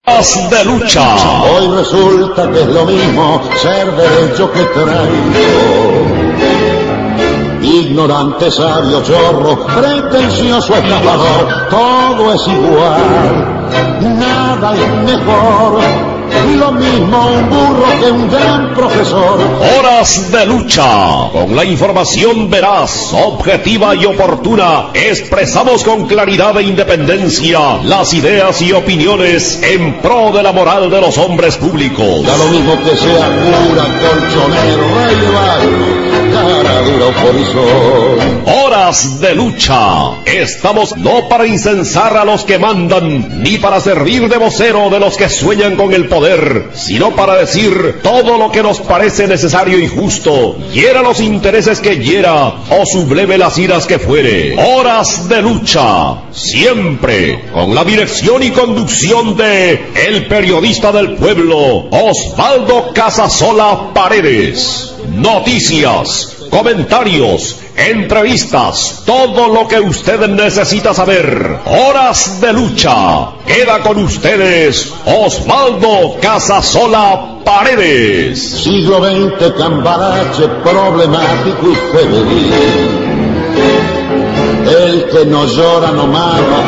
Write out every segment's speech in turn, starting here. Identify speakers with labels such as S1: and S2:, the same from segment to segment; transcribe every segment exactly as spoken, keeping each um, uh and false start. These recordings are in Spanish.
S1: De lucha.
S2: Hoy resulta que es lo mismo ser derecho que traidor. Ignorante, sabio, chorro, pretencioso, estafador, todo es igual, nada es mejor. Lo mismo un burro que un gran profesor.
S1: Horas de lucha. Con la información veraz, objetiva y oportuna, expresamos con claridad e independencia las ideas y opiniones en pro de la moral de los hombres públicos.
S2: Da lo mismo que sea cura, colchonero, rey de barrio, cara dura o polizón.
S1: Horas de lucha. Estamos no para incensar a los que mandan, ni para servir de vocero de los que sueñan con el poder, sino para decir todo lo que nos parece necesario y justo, hiera los intereses que hiera, o subleve las iras que fuere. Horas de lucha, siempre con la dirección y conducción de el periodista del pueblo, Osvaldo Casasola Paredes. Noticias, comentarios, entrevistas, todo lo que usted necesita saber. Horas de lucha. Queda con ustedes Osvaldo Casasola Paredes.
S2: Siglo veinte, cambalache, problemático y febril. El que no llora no mama.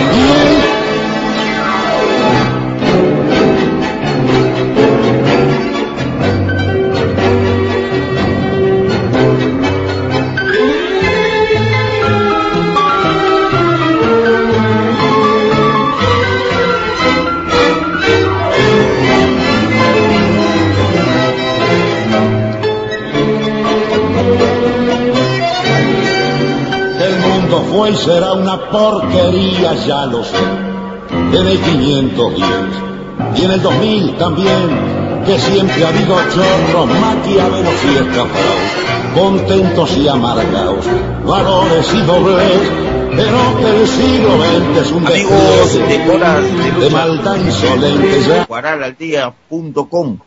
S2: Fue y será una porquería, ya lo sé, en el quinientos diez y en el dos mil también, que siempre ha habido chorros, maquiavelos y escapados, contentos y amargados, valores y doblez, pero que el siglo veinte es un
S3: amigos de Horas de Lucha,
S2: de maldad insolente ya.
S3: guaral al día punto com.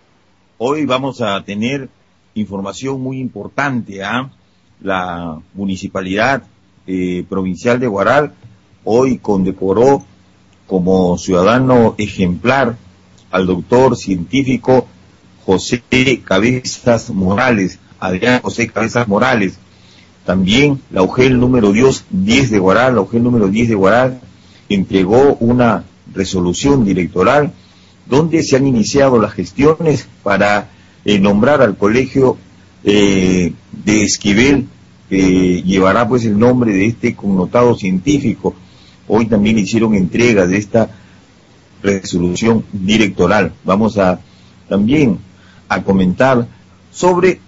S3: Hoy vamos a tener información muy importante, ¿ah? ¿eh? La municipalidad Eh, provincial de Guaral hoy condecoró como ciudadano ejemplar al doctor científico José Cabezas Morales, Adrián José Cabezas Morales. También la U G E L número diez de Guaral, la U G E L número diez de Guaral entregó una resolución directoral donde se han iniciado las gestiones para eh, nombrar al colegio eh, de Esquivel, que llevará pues el nombre de este connotado científico. Hoy también hicieron entrega de esta resolución directoral. Vamos a también a comentar sobre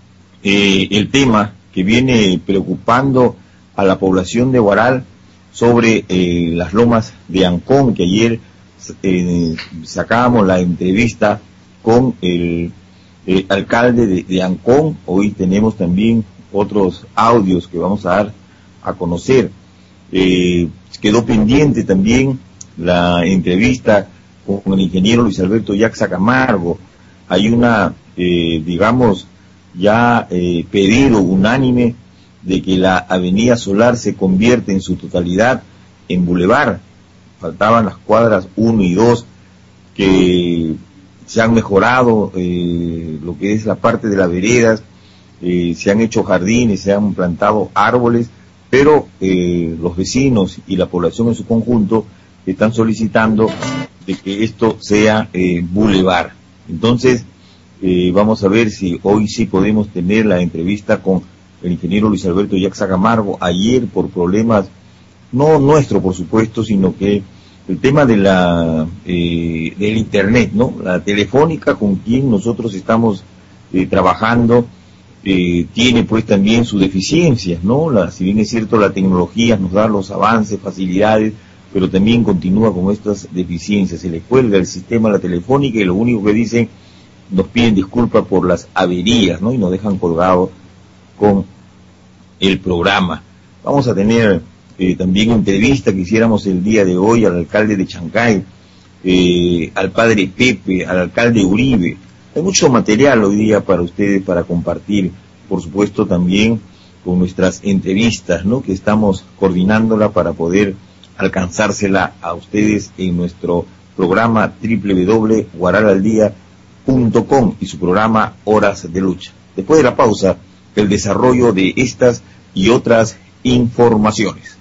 S3: eh, el tema que viene preocupando a la población de Guaral sobre eh, las lomas de Ancón, que ayer eh, sacábamos la entrevista con el, el alcalde de, de Ancón. Hoy tenemos también otros audios que vamos a dar a conocer. Eh, quedó pendiente también la entrevista con el ingeniero Luis Alberto Yaxa Camargo. Hay una, eh, digamos, ya eh, pedido unánime de que la avenida Solar se convierte en su totalidad en bulevar. Faltaban las cuadras uno y dos que se han mejorado, eh, lo que es la parte de las veredas. Eh, se han hecho jardines, se han plantado árboles, pero eh, los vecinos y la población en su conjunto están solicitando de que esto sea eh, bulevar. Entonces, eh, vamos a ver si hoy sí podemos tener la entrevista con el ingeniero Luis Alberto Yaxa Camargo. Ayer, por problemas, no nuestro por supuesto, sino que el tema de la eh, del internet, ¿no? La telefónica con quien nosotros estamos eh, trabajando, Eh, tiene pues también sus deficiencias, ¿no? La, si bien es cierto, la tecnología nos da los avances, facilidades, pero también continúa con estas deficiencias. Se le cuelga el sistema, la telefónica, y lo único que dicen, nos piden disculpas por las averías, ¿no? Y nos dejan colgados con el programa. Vamos a tener eh, también una entrevista que hiciéramos el día de hoy al alcalde de Chancay, eh, al padre Pepe, al alcalde Uribe. Hay mucho material hoy día para ustedes, para compartir, por supuesto también con nuestras entrevistas, ¿no? Que estamos coordinándola para poder alcanzársela a ustedes en nuestro programa doble u doble u doble punto guaral al día punto com y su programa Horas de Lucha. Después de la pausa, el desarrollo de estas y otras informaciones.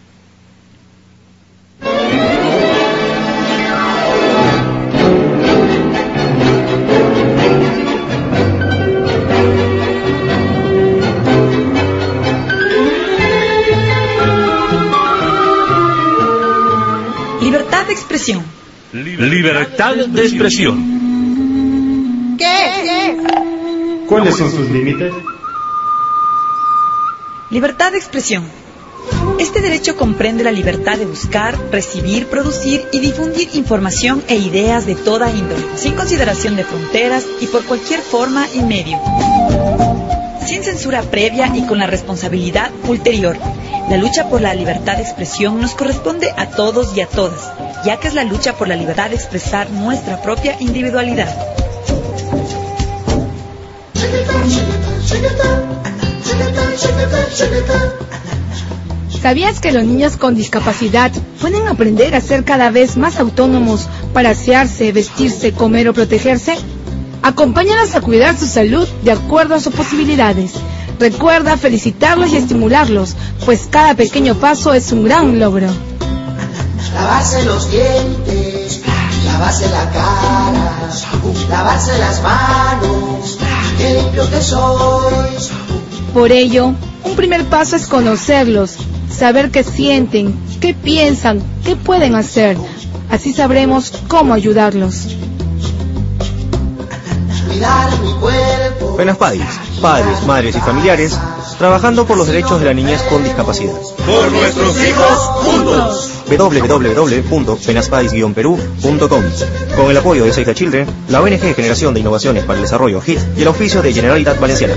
S4: Libertad de expresión.
S5: Libertad de expresión.
S4: ¿Qué?
S6: ¿Cuáles son sus límites?
S4: Libertad de expresión. Este derecho comprende la libertad de buscar, recibir, producir y difundir información e ideas de toda índole, sin consideración de fronteras y por cualquier forma y medio, sin censura previa y con la responsabilidad ulterior. La lucha por la libertad de expresión nos corresponde a todos y a todas, ya que es la lucha por la libertad de expresar nuestra propia individualidad.
S7: ¿Sabías que los niños con discapacidad pueden aprender a ser cada vez más autónomos para asearse, vestirse, comer o protegerse? Acompáñanos a cuidar su salud de acuerdo a sus posibilidades. Recuerda felicitarlos y estimularlos, pues cada pequeño paso es un gran logro.
S8: Lavarse los dientes, lavarse la cara, lavarse las manos, qué limpio que soy.
S7: Por ello, un primer paso es conocerlos, saber qué sienten, qué piensan, qué pueden hacer. Así sabremos cómo ayudarlos.
S8: Cuidar mi cuerpo.
S9: FENASPADIS, padres, madres y familiares, trabajando por los derechos de la niñez con discapacidad.
S1: Por nuestros hijos, juntos.
S9: doble u doble u doble punto fenaspadis guion perú punto com. Con el apoyo de Save the Children, la O N G Generación de Innovaciones para el Desarrollo H I T y el auspicio de Generalitat Valenciana.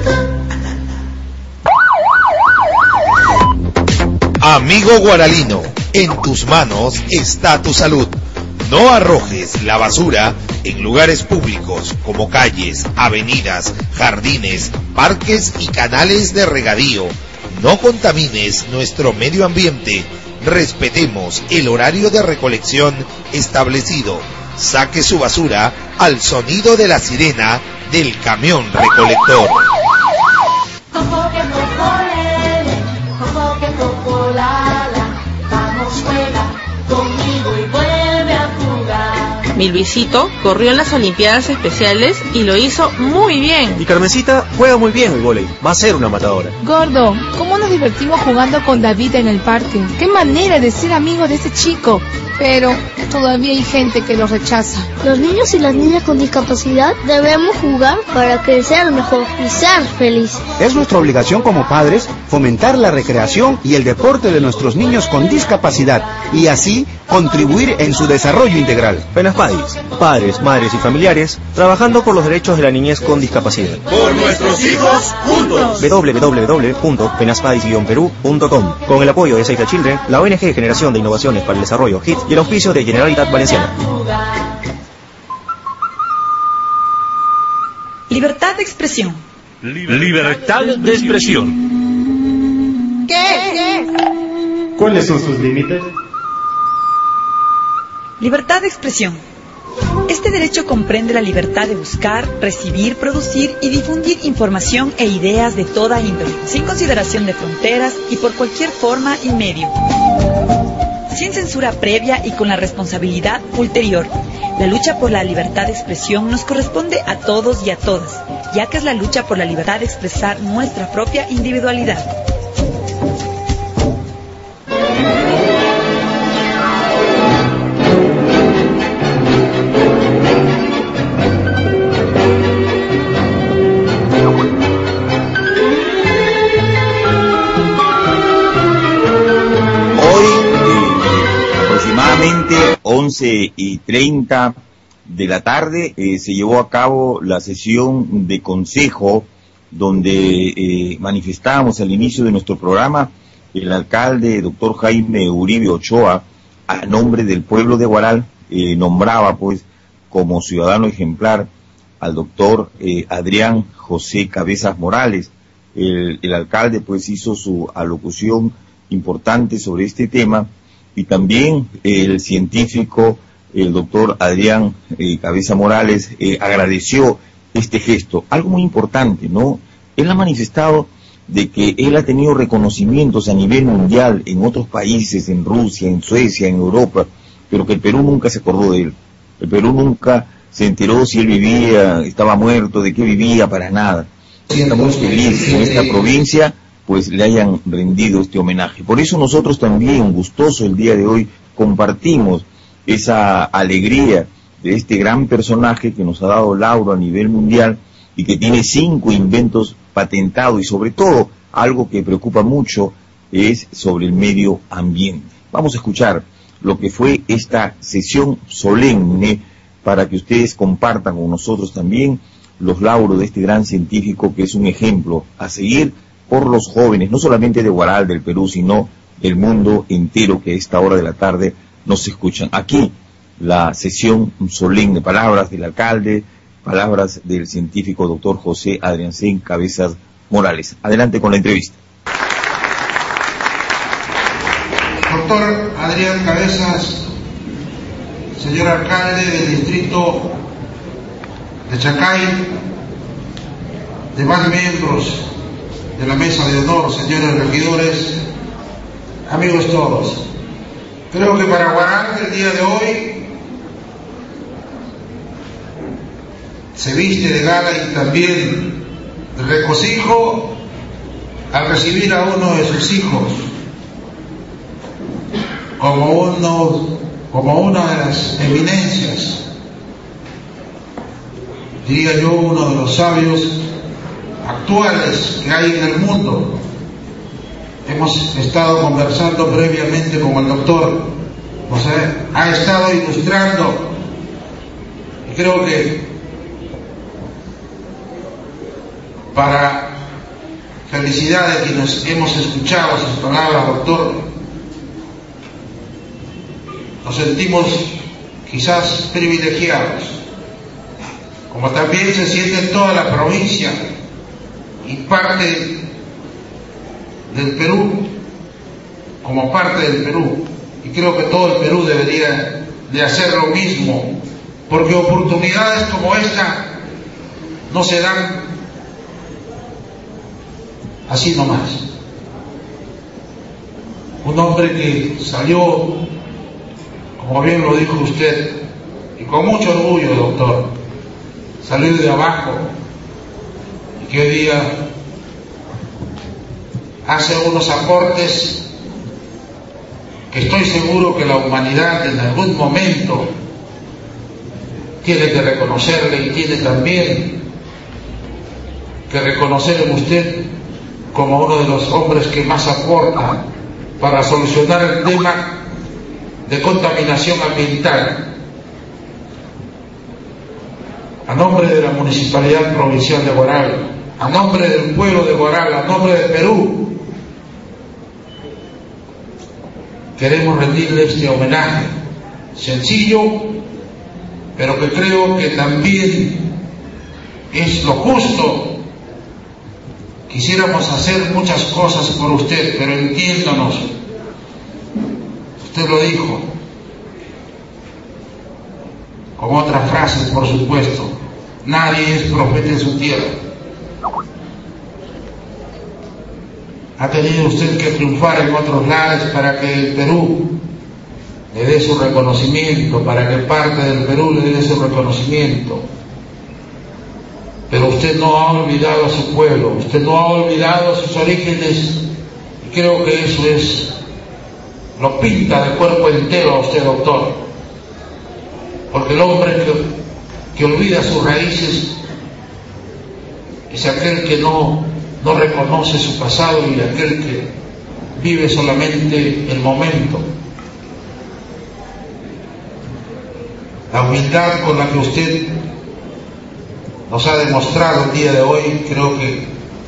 S10: Amigo guaralino, en tus manos está tu salud. No arrojes la basura en lugares públicos como calles, avenidas, jardines, parques y canales de regadío. No contamines nuestro medio ambiente. Respetemos el horario de recolección establecido. Saque su basura al sonido de la sirena del camión recolector.
S11: Mi Luisito corrió en las Olimpiadas Especiales y lo hizo muy bien.
S9: Y Carmencita juega muy bien el vóley, va a ser una matadora.
S7: Gordo, ¿cómo nos divertimos jugando con David en el parque? ¡Qué manera de ser amigo de ese chico! Pero todavía hay gente que lo rechaza.
S12: Los niños y las niñas con discapacidad debemos jugar para crecer mejor y ser feliz.
S13: Es nuestra obligación como padres fomentar la recreación y el deporte de nuestros niños con discapacidad y así contribuir en su desarrollo integral.
S9: FENASPADIS, padres, madres y familiares, trabajando por los derechos de la niñez con discapacidad.
S1: Por nuestros hijos, juntos.
S9: doble u doble u doble punto fenaspadis guion perú punto com. Con el apoyo de Save the Children, la O N G Generación de Innovaciones para el Desarrollo H I T y el auspicio de Generalitat Valenciana.
S4: Libertad de expresión.
S5: Libertad de expresión.
S4: ¿Qué?
S6: ¿Cuáles son sus límites?
S4: Libertad de expresión. Este derecho comprende la libertad de buscar, recibir, producir y difundir información e ideas de toda índole, sin consideración de fronteras y por cualquier forma y medio, sin censura previa y con la responsabilidad ulterior. La lucha por la libertad de expresión nos corresponde a todos y a todas, ya que es la lucha por la libertad de expresar nuestra propia individualidad.
S3: once y treinta de la tarde eh, se llevó a cabo la sesión de consejo donde eh, manifestábamos al inicio de nuestro programa el alcalde doctor Jaime Uribe Ochoa, a nombre del pueblo de Guaral, eh, nombraba pues como ciudadano ejemplar al doctor eh, Adrián José Cabezas Morales. El, el alcalde pues hizo su alocución importante sobre este tema y también el científico el doctor Adrián eh, Cabeza Morales eh, agradeció este gesto. Algo muy importante, ¿no? Él ha manifestado de que él ha tenido reconocimientos a nivel mundial en otros países, en Rusia, en Suecia, en Europa, pero que el Perú nunca se acordó de él. El Perú nunca se enteró si él vivía, estaba muerto, de qué vivía, para nada. Estamos felices en esta provincia, pues le hayan rendido este homenaje. Por eso nosotros también, gustoso el día de hoy, compartimos esa alegría de este gran personaje que nos ha dado lauro a nivel mundial y que tiene cinco inventos patentados, y sobre todo, algo que preocupa mucho, es sobre el medio ambiente. Vamos a escuchar lo que fue esta sesión solemne para que ustedes compartan con nosotros también los lauros de este gran científico que es un ejemplo a seguir por los jóvenes, no solamente de Huaral, del Perú, sino del mundo entero que a esta hora de la tarde nos escuchan. Aquí la sesión solemne, palabras del alcalde, palabras del científico doctor José Adrián Cabezas Morales. Adelante con la entrevista.
S14: Doctor Adrián Cabezas, señor alcalde del distrito de Chacay, demás miembros de la mesa de honor, señores regidores, amigos todos. Creo que para Huaral el día de hoy se viste de gala y también de regocijo al recibir a uno de sus hijos como uno, como una de las eminencias, diría yo, uno de los sabios actuales que hay en el mundo. Hemos estado conversando previamente con el doctor, o sea, ha estado ilustrando, y creo que para felicidad de quienes hemos escuchado sus palabras, doctor, nos sentimos quizás privilegiados, como también se siente en toda la provincia y parte del Perú, como parte del Perú, y creo que todo el Perú debería de hacer lo mismo, porque oportunidades como esta no se dan así nomás. Un hombre que salió, como bien lo dijo usted, y con mucho orgullo, doctor, salió de abajo, y que hoy día hace unos aportes que estoy seguro que la humanidad en algún momento tiene que reconocerle, y tiene también que reconocer en usted como uno de los hombres que más aporta para solucionar el tema de contaminación ambiental. A nombre de la Municipalidad Provincial de Huaral, a nombre del pueblo de Huaral, a nombre de Perú, queremos rendirle este homenaje sencillo, pero que creo que también es lo justo. Quisiéramos hacer muchas cosas por usted, pero entiéndanos, usted lo dijo, con otras frases, por supuesto, nadie es profeta en su tierra. Ha tenido usted que triunfar en otros lares para que el Perú le dé su reconocimiento, para que parte del Perú le dé su reconocimiento. Pero usted no ha olvidado a su pueblo, usted no ha olvidado sus orígenes, y creo que eso es, lo pinta de cuerpo entero a usted, doctor. Porque el hombre que, que olvida sus raíces es aquel que no, no reconoce su pasado, y aquel que vive solamente el momento. La humildad con la que usted nos ha demostrado el día de hoy, creo que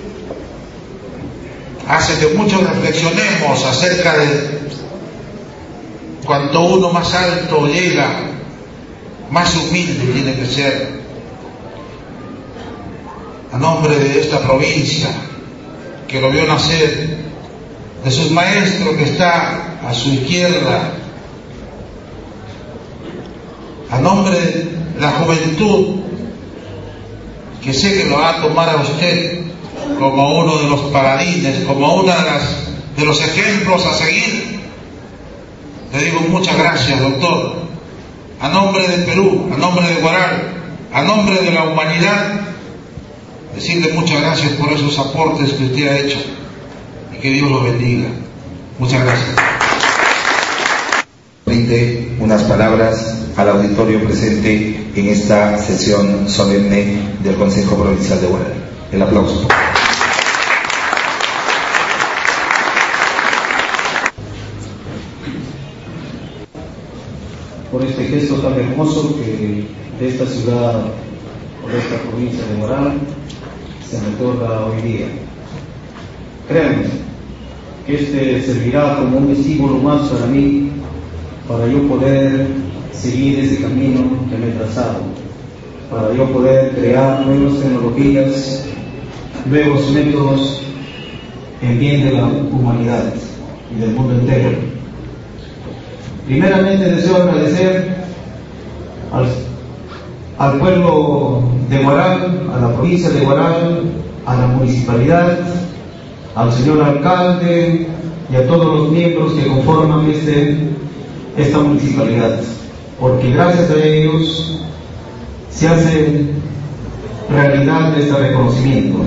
S14: hace que muchos reflexionemos acerca de cuanto uno más alto llega, más humilde tiene que ser. A nombre de esta provincia que lo vio nacer, de sus maestros que está a su izquierda, a nombre de la juventud, que sé que lo va a tomar a usted como uno de los paladines, como uno de, las, de los ejemplos a seguir, le digo muchas gracias, doctor, a nombre de Perú, a nombre de Guaral, a nombre de la humanidad, decirle muchas gracias por esos aportes que usted ha hecho y que Dios lo bendiga. Muchas gracias.
S15: Rinde unas palabras al auditorio presente en esta sesión solemne del Consejo Provincial de Guaral. El aplauso.
S16: Por este gesto tan hermoso que de esta ciudad o de esta provincia de Guaral se me otorga hoy día. Créanme que este servirá como un estímulo más para mí, para yo poder seguir ese camino que me he trazado, para yo poder crear nuevas tecnologías, nuevos métodos en bien de la humanidad y del mundo entero. Primeramente deseo agradecer al, al pueblo de Guaral, a la provincia de Guaral, a la municipalidad, al señor alcalde y a todos los miembros que conforman este, esta municipalidad, porque gracias a ellos se hace realidad este reconocimiento.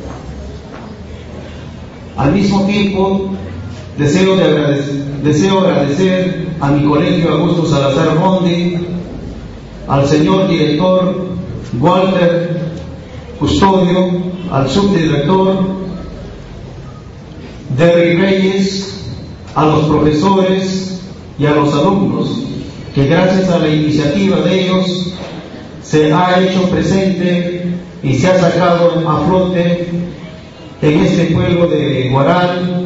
S16: Al mismo tiempo, deseo, de agradecer, deseo agradecer a mi colegio Augusto Salazar Mondi, al señor director Walter Custodio, al subdirector Derry Reyes, a los profesores y a los alumnos, que gracias a la iniciativa de ellos se ha hecho presente y se ha sacado a flote en este pueblo de Guaral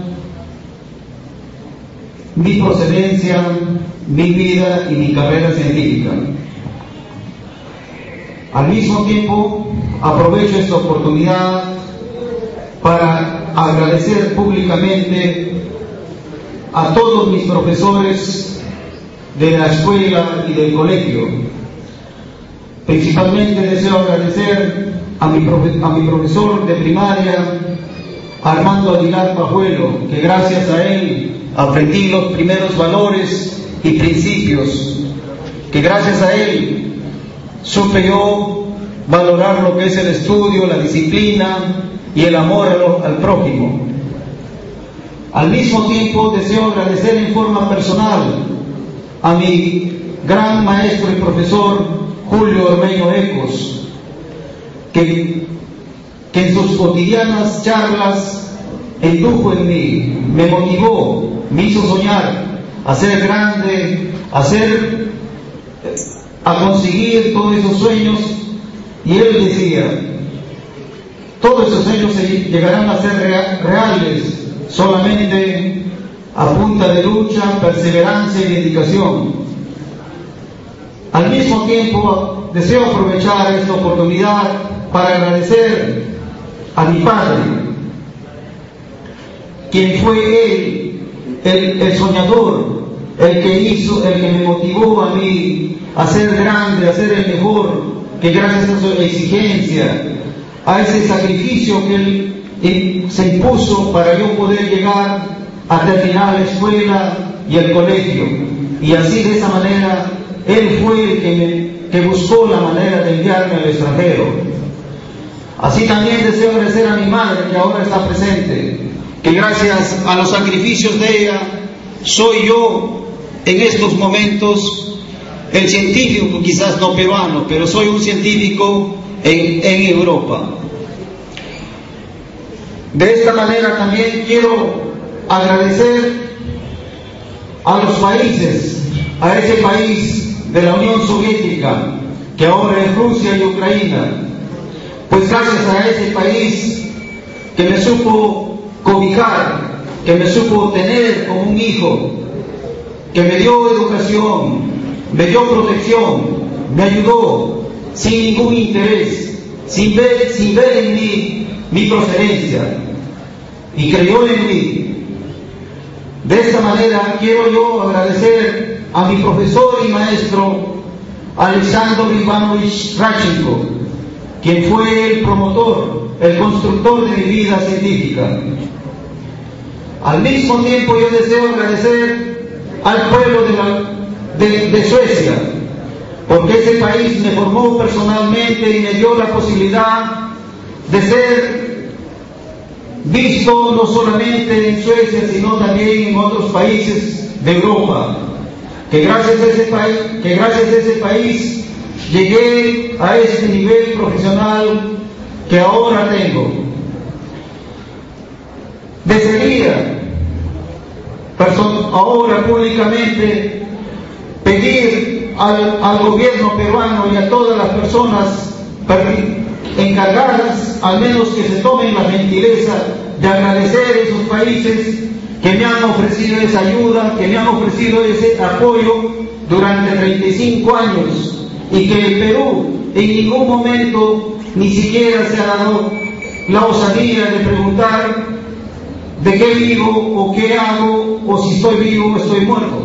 S16: mi procedencia, mi vida y mi carrera científica. Al mismo tiempo, aprovecho esta oportunidad para agradecer públicamente a todos mis profesores de la escuela y del colegio. Principalmente deseo agradecer a mi, profe, a mi profesor de primaria, Armando Aguilar Pajuelo, que gracias a él aprendí los primeros valores y principios, que gracias a él supe yo valorar lo que es el estudio, la disciplina y el amor al, al prójimo. Al mismo tiempo deseo agradecer en forma personal a mi gran maestro y profesor Julio Ormeño Ecos, que, que en sus cotidianas charlas indujo en mí, me motivó, me hizo soñar a ser grande, a ser, a conseguir todos esos sueños, y él decía, todos esos sueños llegarán a ser reales solamente a punta de lucha, perseverancia y dedicación. Al mismo tiempo, deseo aprovechar esta oportunidad para agradecer a mi padre, quien fue él, el, el soñador, el que hizo, el que me motivó a mí a ser grande, a ser el mejor, que gracias a su exigencia, a ese sacrificio que él, él se impuso para yo poder llegar a terminar la escuela y el colegio. Y así, de esa manera, él fue el que, me, que buscó la manera de enviarme al extranjero. Así también deseo agradecer a mi madre, que ahora está presente, que gracias a los sacrificios de ella soy yo en estos momentos el científico, quizás no peruano, pero soy un científico en, en Europa. De esta manera también quiero agradecer a los países, a ese país de la Unión Soviética, que ahora es Rusia y Ucrania, pues gracias a ese país que me supo cobijar, que me supo tener como un hijo, que me dio educación, me dio protección, me ayudó sin ningún interés, sin ver, sin ver en mí mi procedencia, y creyó en mí. De esta manera quiero yo agradecer a mi profesor y maestro Alexander Ivanovich Radchenko, quien fue el promotor, el constructor de mi vida científica. Al mismo tiempo yo deseo agradecer al pueblo de, la, de, de Suecia, porque ese país me formó personalmente y me dio la posibilidad de ser visto no solamente en Suecia, sino también en otros países de Europa. Que gracias a ese país, que gracias a ese país llegué a este nivel profesional que ahora tengo. Desearía ahora públicamente pedir al, al gobierno peruano y a todas las personas encargadas, al menos que se tomen la gentileza de agradecer a esos países que me han ofrecido esa ayuda, que me han ofrecido ese apoyo durante treinta y cinco años, y que el Perú en ningún momento ni siquiera se ha dado la osadía de preguntar de qué vivo o qué hago, o si estoy vivo o estoy muerto.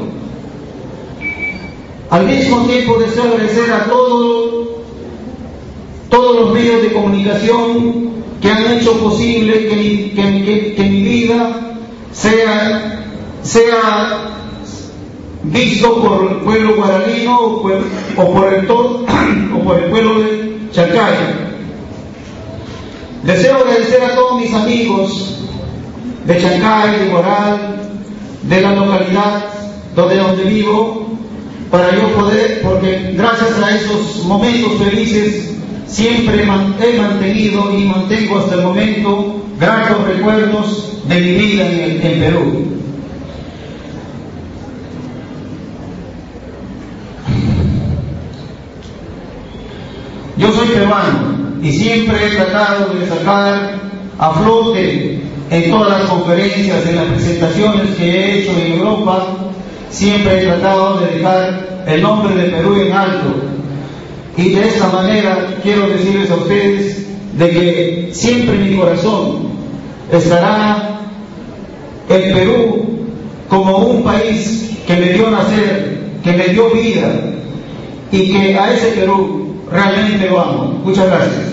S16: Al mismo tiempo deseo agradecer a todos todos los medios de comunicación que han hecho posible que mi, que, que, que mi vida sea, sea visto por el pueblo guaralino o por, o por, el, todo, o por el pueblo de Chancay. Deseo agradecer a todos mis amigos de Chancay, de Guaral, de la localidad donde, donde vivo, para yo poder, porque gracias a esos momentos felices siempre he mantenido y mantengo hasta el momento gratos recuerdos de mi vida en, en Perú. Yo soy peruano y siempre he tratado de sacar a flote en todas las conferencias, en las presentaciones que he hecho en Europa, siempre he tratado de dejar el nombre de Perú en alto. Y de esta manera quiero decirles a ustedes de que siempre en mi corazón estará el Perú como un país que me dio nacer, que me dio vida, y que a ese Perú realmente lo amo. Muchas gracias.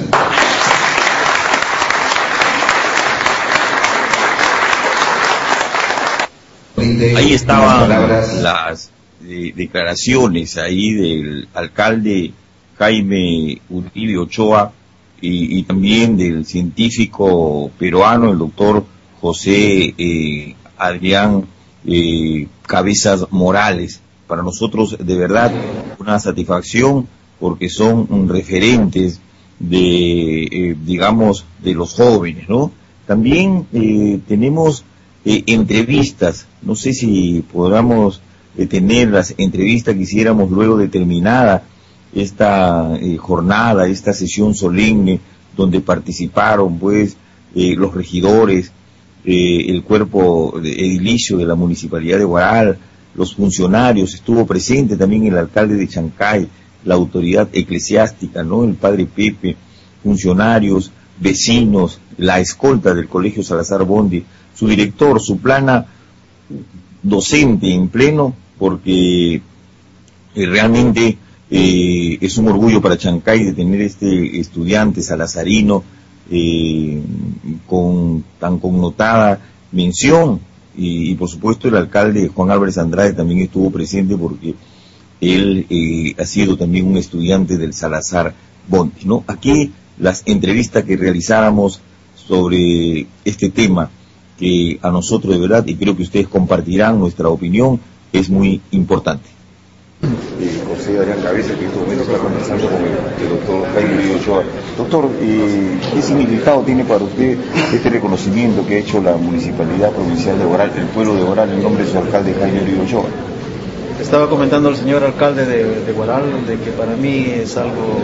S3: Ahí estaban las eh, declaraciones ahí del alcalde Jaime Uribe Ochoa y, y también del científico peruano, el doctor José eh, Adrián eh, Cabezas Morales. Para nosotros, de verdad, una satisfacción, porque son referentes de, eh, digamos, de los jóvenes, ¿no? También eh, tenemos eh, entrevistas, no sé si podamos eh, tener las entrevistas que hiciéramos luego de terminada esta eh, jornada, esta sesión solemne, donde participaron, pues, eh, los regidores, eh, el cuerpo edilicio de la Municipalidad de Huaral, los funcionarios, estuvo presente también el alcalde de Chancay, la autoridad eclesiástica, ¿no? El padre Pepe, funcionarios, vecinos, la escolta del Colegio Salazar Bonde, su director, su plana docente en pleno, porque eh, realmente eh, es un orgullo para Chancay de tener este estudiante salazarino eh, con tan connotada mención, y, y por supuesto el alcalde Juan Álvarez Andrade también estuvo presente, porque él eh, ha sido también un estudiante del Salazar Bonde, ¿no? Aquí las entrevistas que realizáramos sobre este tema, que a nosotros de verdad, y creo que ustedes compartirán nuestra opinión, es muy importante.
S17: Eh, José Adrián Cabeza, que en estos momentos está conversando con el, el doctor Jaime Uribe Ochoa. Doctor, eh, ¿qué significado tiene para usted este reconocimiento que ha hecho la Municipalidad Provincial de Huaral, el pueblo de Huaral, en nombre de su alcalde Jaime Uribe Ochoa?
S18: Estaba comentando el señor alcalde de, de Huaral de que para mí es algo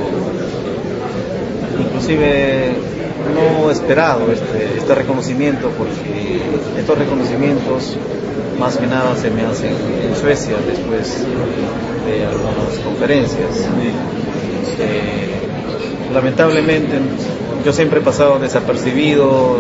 S18: inclusive no esperado este, este reconocimiento, porque estos reconocimientos más que nada se me hacen en Suecia después de algunas conferencias. Eh, lamentablemente yo siempre he pasado desapercibido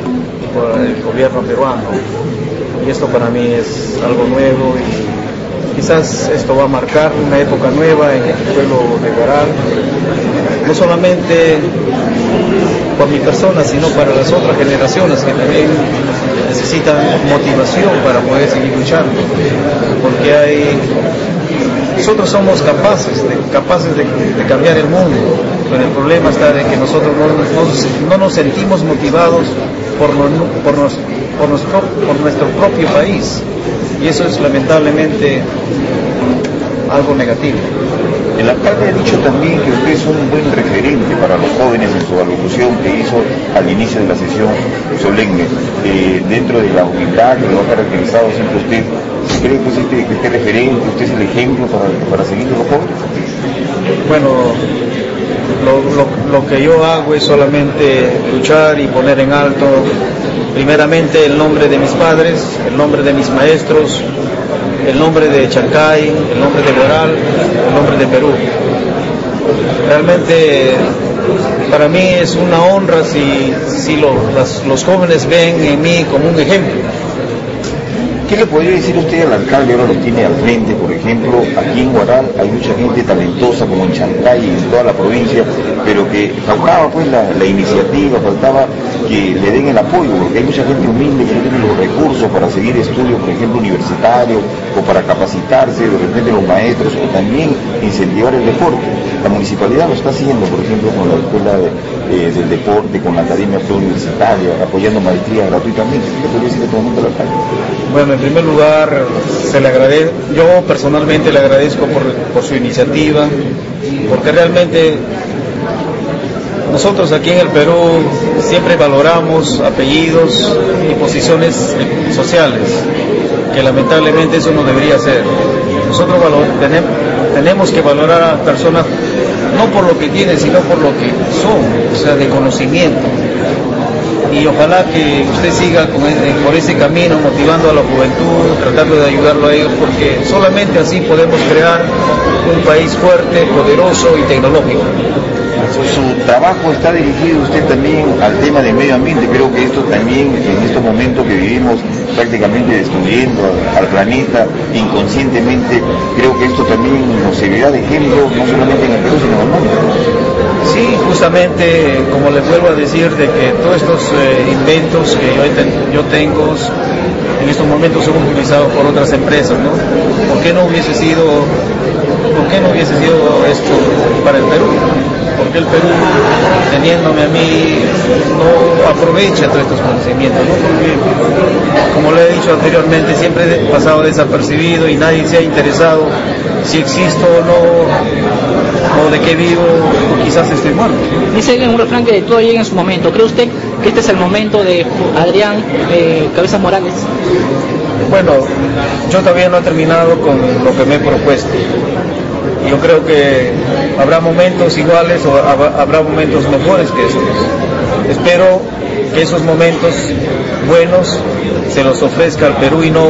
S18: por el gobierno peruano, y esto para mí es algo nuevo, y quizás esto va a marcar una época nueva en el pueblo de Guaral, no solamente por mi persona, sino para las otras generaciones que también necesitan motivación para poder seguir luchando, porque hay, nosotros somos capaces de, capaces de, de cambiar el mundo, pero el problema está de que nosotros no, no, no nos sentimos motivados por, no, por, nos, por, nuestro, por nuestro propio país, y eso es lamentablemente algo negativo.
S17: El alcalde ha dicho también que usted es un buen referente para los jóvenes en su alocución que hizo al inicio de la sesión solemne. Eh, dentro de la humildad que lo ha caracterizado siempre usted, ¿cree que este, que este referente, usted es el ejemplo para, para seguir los jóvenes?
S18: Bueno, lo, lo, lo que yo hago es solamente luchar y poner en alto primeramente el nombre de mis padres, el nombre de mis maestros, el nombre de Chancay, el nombre de Guaral, el nombre de Perú. Realmente para mí es una honra si, si lo, las, los jóvenes ven en mí como un ejemplo.
S17: ¿Qué le podría decir usted al alcalde? Ahora lo tiene al frente, por ejemplo, aquí en Guaral hay mucha gente talentosa como en Chancay y en toda la provincia, pero que faltaba pues la, la iniciativa, faltaba que le den el apoyo, porque hay mucha gente humilde que no tiene los recursos para seguir estudios, por ejemplo, universitarios, o para capacitarse, de repente los maestros, o también incentivar el deporte. La municipalidad lo está haciendo, por ejemplo, con la escuela de, eh, del deporte, con la academia universitaria, apoyando maestrías gratuitamente. ¿Qué podría decir en este momento al alcalde?
S18: Bueno, en primer lugar, se le agradece, yo personalmente le agradezco por, por su iniciativa, porque realmente nosotros aquí en el Perú siempre valoramos apellidos y posiciones sociales, que lamentablemente eso no debería ser. Nosotros valor, tenemos, tenemos que valorar a personas no por lo que tienen, sino por lo que son, o sea, de conocimiento. Y ojalá que usted siga con ese, por ese camino, motivando a la juventud, tratando de ayudarlo a ellos, porque solamente así podemos crear un país fuerte, poderoso y tecnológico.
S17: Su trabajo está dirigido usted también al tema del medio ambiente. Creo que esto también, en estos momentos que vivimos prácticamente destruyendo al, al planeta inconscientemente, creo que esto también nos servirá de ejemplo, no solamente en el Perú, sino en el mundo.
S18: Sí, justamente, como les vuelvo a decir, de que todos estos eh, inventos que yo, ten, yo tengo en estos momentos son utilizados por otras empresas, ¿no? ¿Por qué no hubiese sido, por qué no hubiese sido esto para el Perú? Porque el Perú, teniéndome a mí, no aprovecha todos estos conocimientos, ¿no? Porque, como le he dicho anteriormente, siempre he pasado desapercibido y nadie se ha interesado si existo o no, o de qué vivo, o quizás estoy muerto.
S19: Dice en un refrán que todo llega en su momento. ¿Cree usted que este es el momento de Adrián eh, Cabezas Morales?
S18: Bueno, yo todavía no he terminado con lo que me he propuesto. Yo creo que habrá momentos iguales o habrá momentos mejores que estos. Espero que esos momentos buenos se los ofrezca al Perú y no,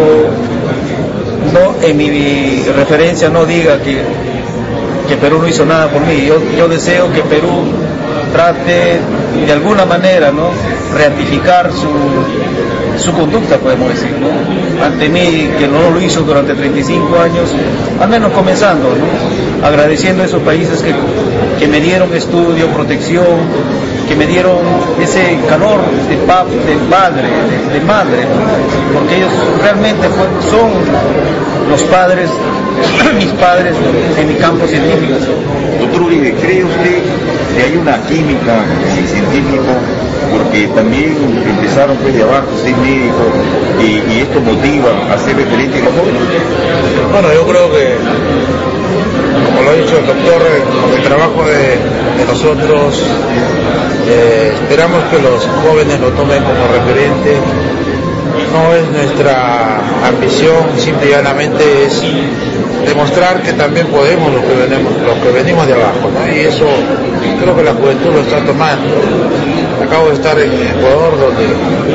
S18: no en mi referencia no diga que, que Perú no hizo nada por mí. Yo, yo deseo que Perú trate de alguna manera, ¿no?, rectificar su, su conducta, podemos decir, ¿no?, ante mí, que no lo hizo durante treinta y cinco años, al menos comenzando, ¿no?, agradeciendo a esos países que, que me dieron estudio, protección, que me dieron ese calor de, pa, de padre, de, de madre, ¿no?, porque ellos realmente fue, son los padres, mis padres en mi campo científico.
S17: Doctor Uribe, ¿cree usted que hay una química eh, científica? Porque también empezaron pues de abajo, usted es médico, y, y esto motiva a ser referente a los jóvenes.
S14: Bueno, yo creo que, como lo ha dicho el doctor, con el trabajo de, de nosotros, eh, esperamos que los jóvenes lo tomen como referente. No es nuestra ambición, simple y llanamente es demostrar que también podemos los que venimos, los que venimos de abajo, ¿no? Y eso creo que la juventud lo está tomando. Acabo de estar en Ecuador, donde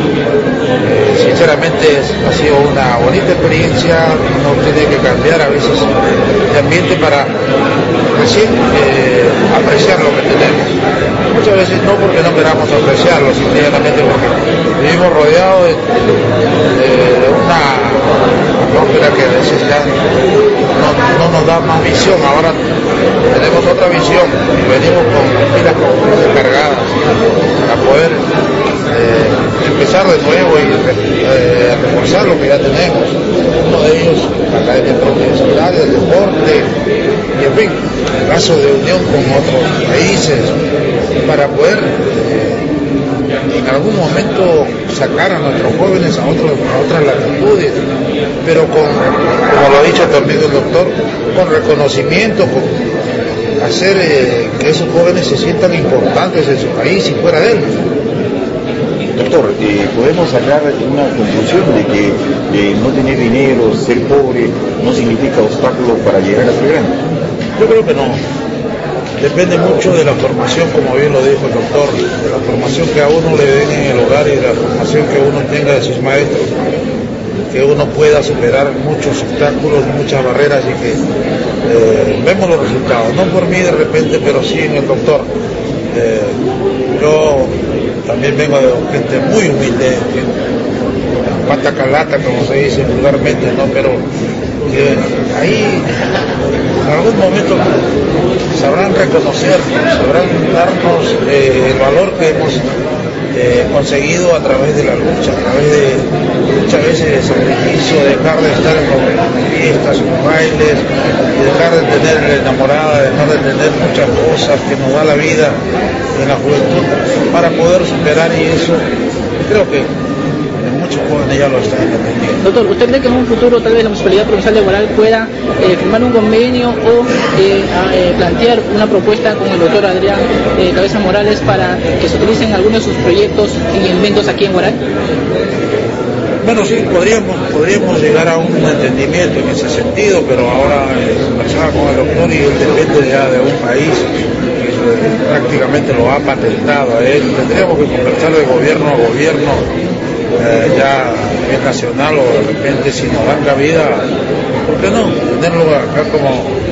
S14: eh, sinceramente es, ha sido una bonita experiencia. Uno tiene que cambiar a veces de ambiente para recién eh, apreciar lo que tenemos. Muchas veces no porque no queramos apreciarlo, simplemente porque vivimos rodeados de, de, de una atmósfera que a veces ya no, no nos da más visión. Ahora tenemos otra visión y venimos con pilas descargadas para poder eh, empezar de nuevo y eh, reforzar lo que ya tenemos. Uno de ellos, la Academia Profesional del Deporte, y en fin, el caso de unión con otros países, para poder eh, en algún momento sacar a nuestros jóvenes a, otros, a otras latitudes, pero con, como lo ha dicho también el doctor, con reconocimiento, con hacer eh, que esos jóvenes se sientan importantes en su país y fuera de él.
S3: Doctor, eh, podemos sacar una conclusión de que eh, no tener dinero, ser pobre, no significa obstáculo para llegar a ser grande.
S14: Yo creo que no. Depende mucho de la formación, como bien lo dijo el doctor, de la formación que a uno le den en el hogar y de la formación que uno tenga de sus maestros, que uno pueda superar muchos obstáculos, muchas barreras y que eh, vemos los resultados. No por mí de repente, pero sí en el doctor. Eh, yo también vengo de gente muy humilde, pata calata, como se dice vulgarmente, ¿no? Pero que ahí en algún momento sabrán reconocernos, sabrán darnos eh, el valor que hemos eh, conseguido a través de la lucha, a través de muchas veces de sacrificio, dejar de estar en las fiestas, en los bailes, y dejar de tener enamorada, dejar de tener muchas cosas que nos da la vida en la juventud para poder superar, y eso creo que muchos jóvenes ya lo están entendiendo.
S19: Doctor, ¿usted cree que en un futuro tal vez la Municipalidad Provincial de Guaral pueda eh, firmar un convenio o eh, a, eh, plantear una propuesta con el doctor Adrián eh, Cabeza Morales para que se utilicen algunos de sus proyectos y inventos aquí en Guaral?
S14: Bueno, sí, podríamos, podríamos llegar a un entendimiento en ese sentido, pero ahora eh, conversaba con el doctor y él depende ya de un país que eh, prácticamente lo ha patentado a él. Tendríamos que conversar de gobierno a gobierno, eh, ya a nivel nacional, o de repente si nos dan cabida, ¿por qué no? Tenerlo acá como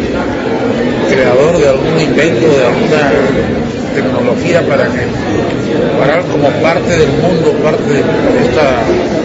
S14: creador de algún invento, de alguna tecnología para que Guaral, como parte del mundo, parte de esta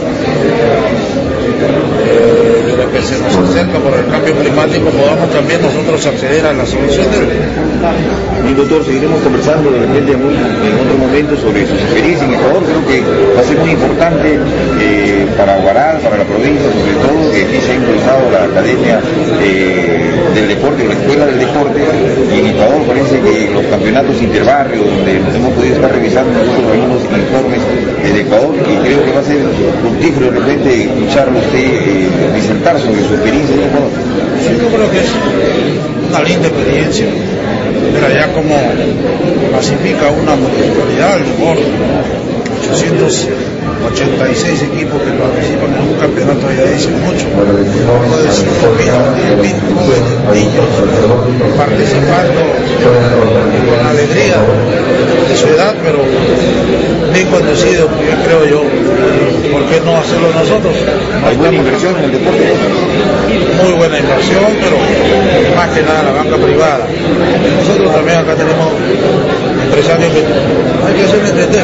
S14: eh, de lo que se nos acerca por el cambio climático, podamos también nosotros acceder a la solución del...
S3: Mi doctor, seguiremos conversando de repente muy, en otro momento sobre sus experiencias en Ecuador. Creo que va a ser muy importante eh, para Guaral, para la provincia, sobre todo, que aquí se ha impulsado la Academia eh, del Deporte, la Escuela del Deporte, y en Ecuador parece que los campeonatos interbarrios, donde hemos podido estar revisando nosotros algunos informes de Ecuador, y creo que va a ser fructífero de repente escucharlo usted eh, disertar sobre su experiencia en Ecuador.
S14: Sí, yo creo que es una linda experiencia. Mira ya cómo clasifica una municipalidad el deporte, ochocientos ochenta y seis equipos que participan en un campeonato, ya dicen mucho. Puede ser mil, mil jóvenes, niños participando con alegría de su edad, pero bien conducido, creo yo. ¿Por qué no hacerlo nosotros?
S3: ¿Hay buena inversión en el deporte?
S14: Muy buena inversión, pero más que nada la banca privada. Nosotros también acá tenemos empresarios que hay que hacerle entender.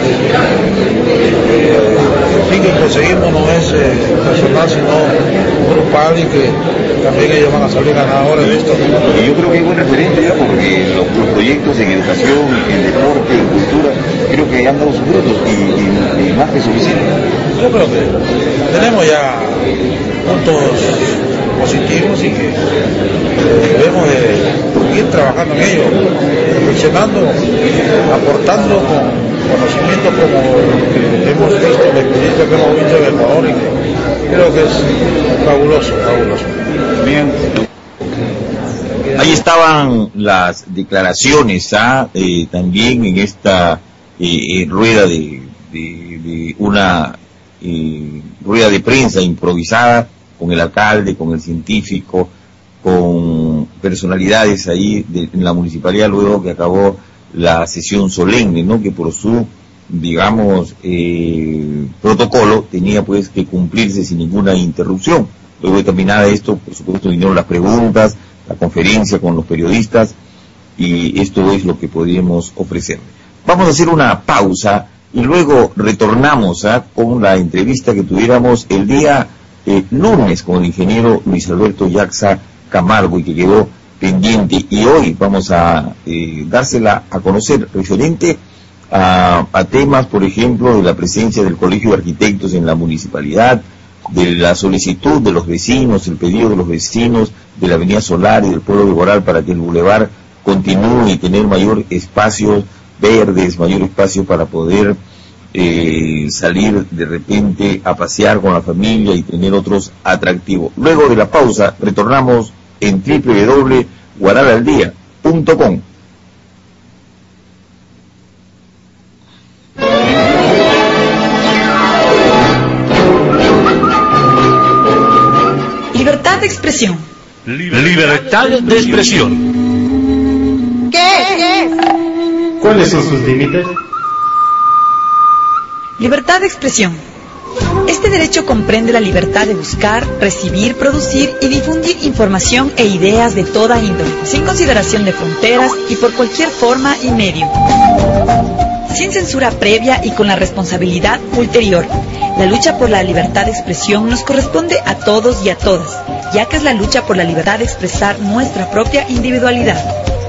S14: El fin que conseguimos no es eh, personal, sino grupal, y que también ellos van a salir ganadores de esto.
S3: Y yo creo que hay buen referente ya, porque los, los proyectos en educación, en deporte, en cultura, creo que han dado sus frutos y, y, y más que suficiente.
S14: Yo creo que tenemos ya puntos positivos y que eh, debemos de ir trabajando en ello, reflexionando, aportando con conocimientos como hemos visto, la experiencia que hemos visto en Ecuador, y que creo que es fabuloso, fabuloso.
S3: Bien. Ahí estaban las declaraciones, ¿ah? eh, también en esta eh, rueda de, de, de una eh, rueda de prensa improvisada con el alcalde, con el científico, con personalidades ahí de, en la municipalidad, luego que acabó la sesión solemne, ¿no? Que por su, digamos, eh, protocolo tenía pues que cumplirse sin ninguna interrupción. Luego de terminada esto, por supuesto, vinieron las preguntas, la conferencia con los periodistas, y esto es lo que podríamos ofrecer. Vamos a hacer una pausa y luego retornamos ¿eh? con la entrevista que tuviéramos el día eh, lunes con el ingeniero Luis Alberto Yaxa Camargo y que quedó pendiente, y hoy vamos a eh, dársela a conocer referente a, a temas, por ejemplo, de la presencia del Colegio de Arquitectos en la municipalidad, de la solicitud de los vecinos, el pedido de los vecinos de la Avenida Solar y del pueblo de Guaral para que el bulevar continúe y tener mayor espacios verdes, mayor espacio para poder eh, salir de repente a pasear con la familia y tener otros atractivos. Luego de la pausa retornamos en doble u doble u doble u punto guaral al día punto com.
S4: Libertad de expresión.
S5: Libertad de expresión.
S4: ¿Qué? ¿Qué?
S6: ¿Cuáles son sus límites?
S4: Libertad de expresión. Este derecho comprende la libertad de buscar, recibir, producir y difundir información e ideas de toda índole, sin consideración de fronteras y por cualquier forma y medio, sin censura previa y con la responsabilidad ulterior. La lucha por la libertad de expresión nos corresponde a todos y a todas, ya que es la lucha por la libertad de expresar nuestra propia individualidad.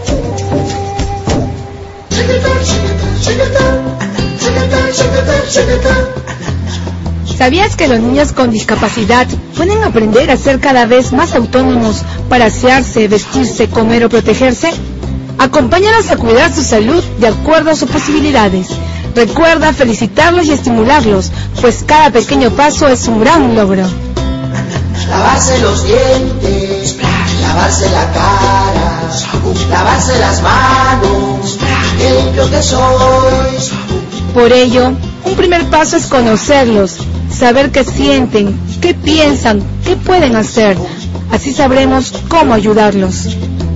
S7: ¿Sabías que los niños con discapacidad pueden aprender a ser cada vez más autónomos para asearse, vestirse, comer o protegerse? Acompáñalos a cuidar su salud de acuerdo a sus posibilidades. Recuerda felicitarlos y estimularlos, pues cada pequeño paso es un gran logro.
S8: Lavarse los dientes, lavarse la cara, lavarse las manos, qué limpio que soy.
S7: Por ello, un primer paso es conocerlos, saber qué sienten, qué piensan, qué pueden hacer. Así sabremos cómo ayudarlos.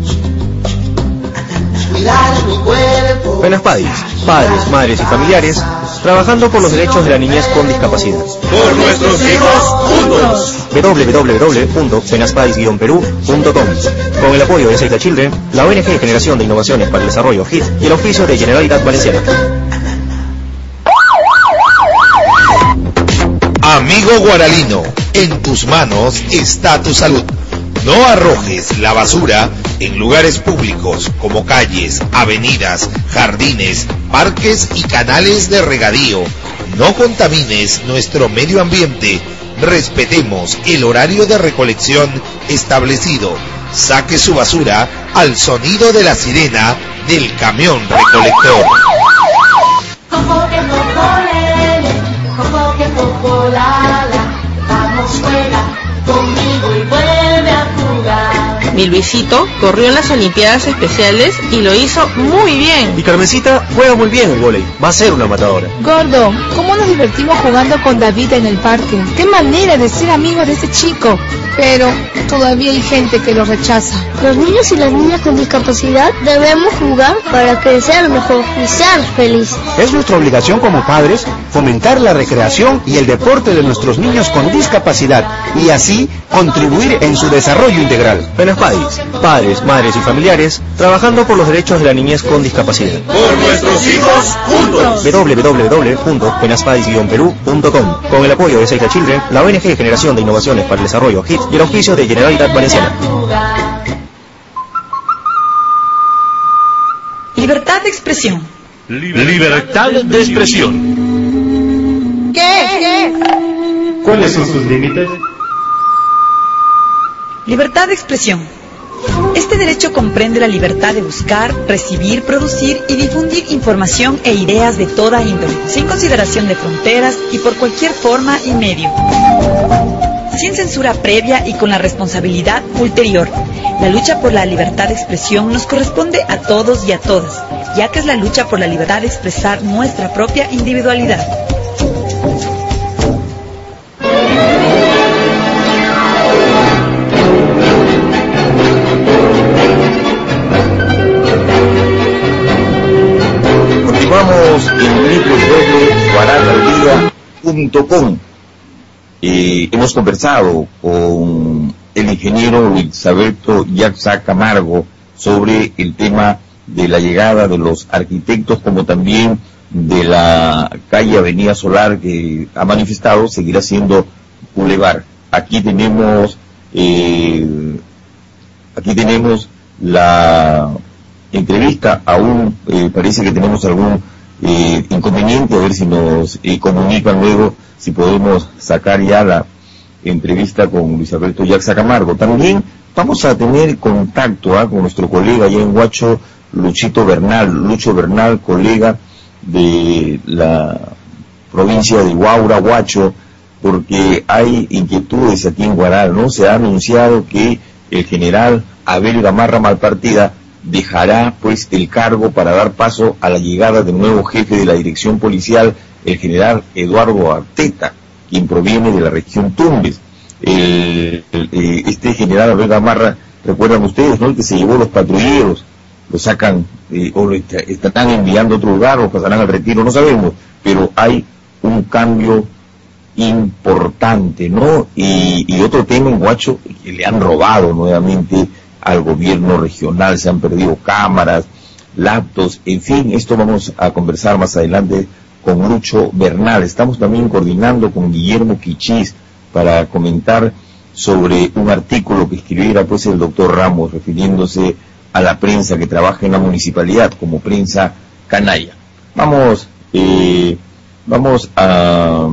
S8: Cuidar mi cuerpo.
S9: FENASPADIS, padres, madres y familiares, trabajando por los derechos de la niñez con discapacidad.
S5: Por nuestros hijos, juntos.
S9: doble u doble u doble u punto fenaspadis guion perú punto com. Con el apoyo de Save the Children, la O N G Generación de Innovaciones para el Desarrollo H I T y el oficio de Generalitat Valenciana.
S10: Amigo guaralino, en tus manos está tu salud. No arrojes la basura en lugares públicos como calles, avenidas, jardines, parques y canales de regadío. No contamines nuestro medio ambiente. Respetemos el horario de recolección establecido. Saque su basura al sonido de la sirena del camión recolector.
S8: Vamos, juega conmigo y vuelve a jugar.
S11: Mi Luisito corrió en las Olimpiadas Especiales y lo hizo muy bien.
S9: Y Carmencita juega muy bien el vóley, va a ser una matadora.
S7: Gordo, ¿cómo nos divertimos jugando con David en el parque? ¡Qué manera de ser amigo de ese chico! Pero todavía hay gente que lo rechaza.
S12: Los niños y las niñas con discapacidad debemos jugar para crecer mejor y ser felices.
S13: Es nuestra obligación como padres fomentar la recreación y el deporte de nuestros niños con discapacidad y así contribuir en su desarrollo integral.
S9: FENASPADIS, padres, madres y familiares, trabajando por los derechos de la niñez con discapacidad.
S5: Por nuestros hijos, juntos.
S9: doble u doble u doble u punto fenaspadis guion perú punto com. Con el apoyo de Save the Children, la O N G Generación de Innovaciones para el Desarrollo H I T y el oficio de Generalitat Valenciana.
S4: Libertad de expresión.
S5: Libertad de expresión.
S4: ¿Qué? ¿Qué?
S6: ¿Cuáles son sus límites?
S4: Libertad de expresión. Este derecho comprende la libertad de buscar, recibir, producir y difundir información e ideas de toda índole, sin consideración de fronteras y por cualquier forma y medio, sin censura previa y con la responsabilidad ulterior. La lucha por la libertad de expresión nos corresponde a todos y a todas, ya que es la lucha por la libertad de expresar nuestra propia individualidad.
S3: Continuamos en doble u doble u doble u punto guaral al día punto com. Eh, hemos conversado con el ingeniero Luis Alberto Yaxá Camargo sobre el tema de la llegada de los arquitectos, como también de la calle Avenida Solar, que ha manifestado seguirá siendo bulevar. Aquí tenemos eh, aquí tenemos la entrevista. Aún eh, parece que tenemos algún eh, inconveniente, a ver si nos eh, comunican luego, si podemos sacar ya la entrevista con Luis Alberto Yaxa Camargo. También vamos a tener contacto ¿eh? con nuestro colega allá en Huacho, Luchito Bernal, Lucho Bernal, colega de la provincia de Huaura, Huacho, porque hay inquietudes aquí en Huaral, ¿no? Se ha anunciado que el general Abel Gamarra Malpartida dejará pues el cargo para dar paso a la llegada del nuevo jefe de la dirección policial, el general Eduardo Arteta, quien proviene de la región Tumbes. El, el, eh, este general Abel Gamarra, recuerdan ustedes, ¿no? El que se llevó los patrulleros, lo sacan eh, o lo est están enviando a otro lugar o pasarán al retiro, no sabemos, pero hay un cambio importante, ¿no? Y, y otro tema en Huacho, que le han robado nuevamente al gobierno regional, se han perdido cámaras, laptops, en fin, esto vamos a conversar más adelante con Lucho Bernal. Estamos también coordinando con Guillermo Quichís para comentar sobre un artículo que escribiera pues el doctor Ramos, refiriéndose a la prensa que trabaja en la municipalidad como prensa canalla. Vamos, eh, vamos a...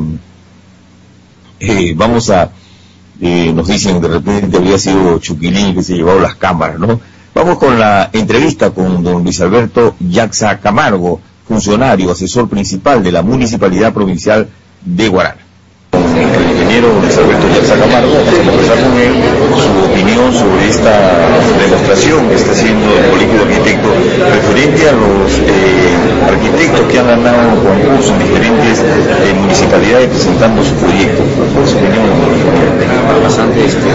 S3: Eh, vamos a, eh, nos dicen de repente había sido Chuquilín que se llevó las cámaras, ¿no? Vamos con la entrevista con don Luis Alberto Yaxa Camargo, funcionario, asesor principal de la Municipalidad Provincial de Huaral. El ingeniero Luis Alberto Yaxa Camargo, vamos a conversar con él su opinión sobre esta demostración que está haciendo el Colegio de Arquitectos referente a los eh, arquitectos que han ganado concursos en diferentes eh, municipalidades presentando sus proyectos. ¿Cuál es su opinión?
S20: Bastante este,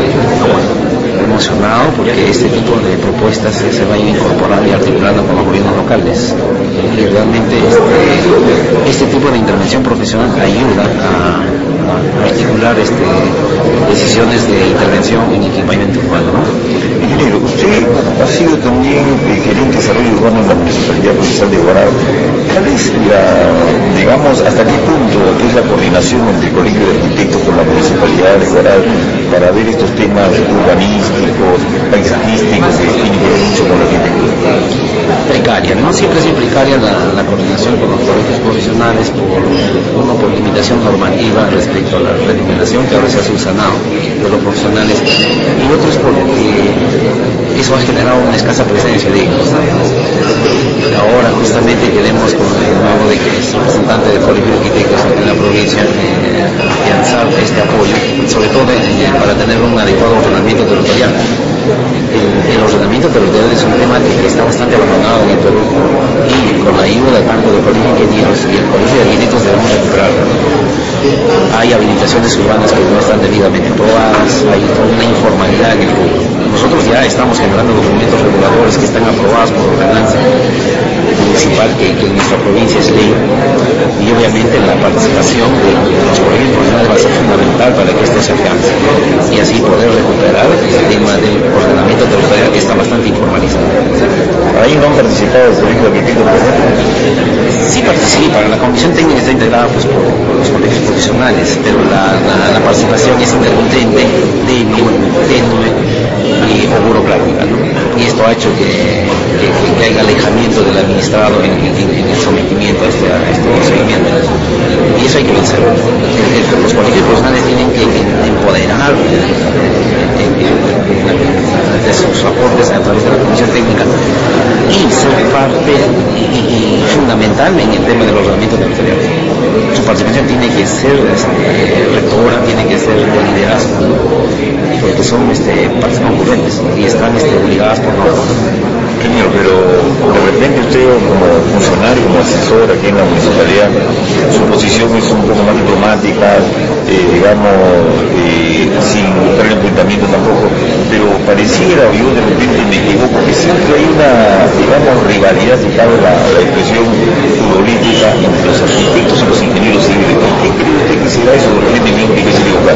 S20: emocionado porque este tipo de propuestas se, se va a ir incorporando y articulando con los gobiernos locales. Y realmente este, este tipo de intervención profesional ayuda a, a articular este, decisiones de intervención en equipamiento urbano, ¿no?
S3: Ingeniero, usted ha sido también eh, gerente de desarrollo urbano en la Municipalidad Provincial de Huaral. ¿Cuál es la, digamos, hasta qué punto es la coordinación entre el Colegio de Arquitectos con la Municipalidad de Huaral para ver estos temas urbanísticos, paisajísticos que tienen que ver mucho con la arquitectura?
S20: Precaria, ¿no? Siempre es precaria la, la coordinación con los colegios profesionales, por uno por limitación normativa respecto a la remuneración que ahora se ha subsanado de los profesionales, y otro es porque eso ha generado una escasa presencia de ellos, ¿no? Ahora justamente queremos, con el nuevo de que es representante del Colegio de Arquitectos en la provincia, eh, afianzar este apoyo, sobre todo eh, para tener un adecuado ordenamiento territorial. El, el ordenamiento territorial es un tema que, que está bastante abandonado en el Perú, y con la ayuda tanto del Colegio de Ingenieros y el Colegio de Arquitectos debemos recuperarlo. Hay habilitaciones urbanas que no están debidamente aprobadas, hay una informalidad en el público. Nosotros ya estamos generando documentos reguladores que están aprobados por ordenanza municipal que, que en nuestra provincia es ley, y obviamente la participación de, de los colegios profesionales va a ser fundamental para que esto se afiance y así poder recuperar el tema del ordenamiento territorial que está bastante informalizado.
S3: ¿Ahí no han participado los colegios de arquitectos, por ejemplo?
S20: Sí participan, la comisión técnica está integrada pues, por, por los colegios profesionales, pero la, la, la participación es intermitente, débil, tenue y o burocrática, ¿no? Y esto ha hecho que, que, que haya alejamiento del administrado en, en, en el sometimiento a este, a este procedimiento, y eso hay que vencerlo. Los colegios profesionales tienen que empoderar de sus aportes a través de la comisión técnica y ser parte y, y, y fundamental en el tema del ordenamiento territorial. Su participación tiene que ser este, rectora, tiene que ser de liderazgo, ¿no? Porque son este, partes concurrentes y están este, obligadas por norma.
S3: Señor, pero de repente usted como funcionario, como asesor aquí en la municipalidad, su posición es un poco más diplomática, eh, digamos, eh, sin buscar el enfrentamiento tampoco, pero pareciera, o yo de repente me equivoco, que siempre hay una, digamos, rivalidad, si cabe la, la expresión futbolística entre los arquitectos y los ingenieros civiles. ¿Por qué cree usted que será eso? De repente me implica que se equivocará.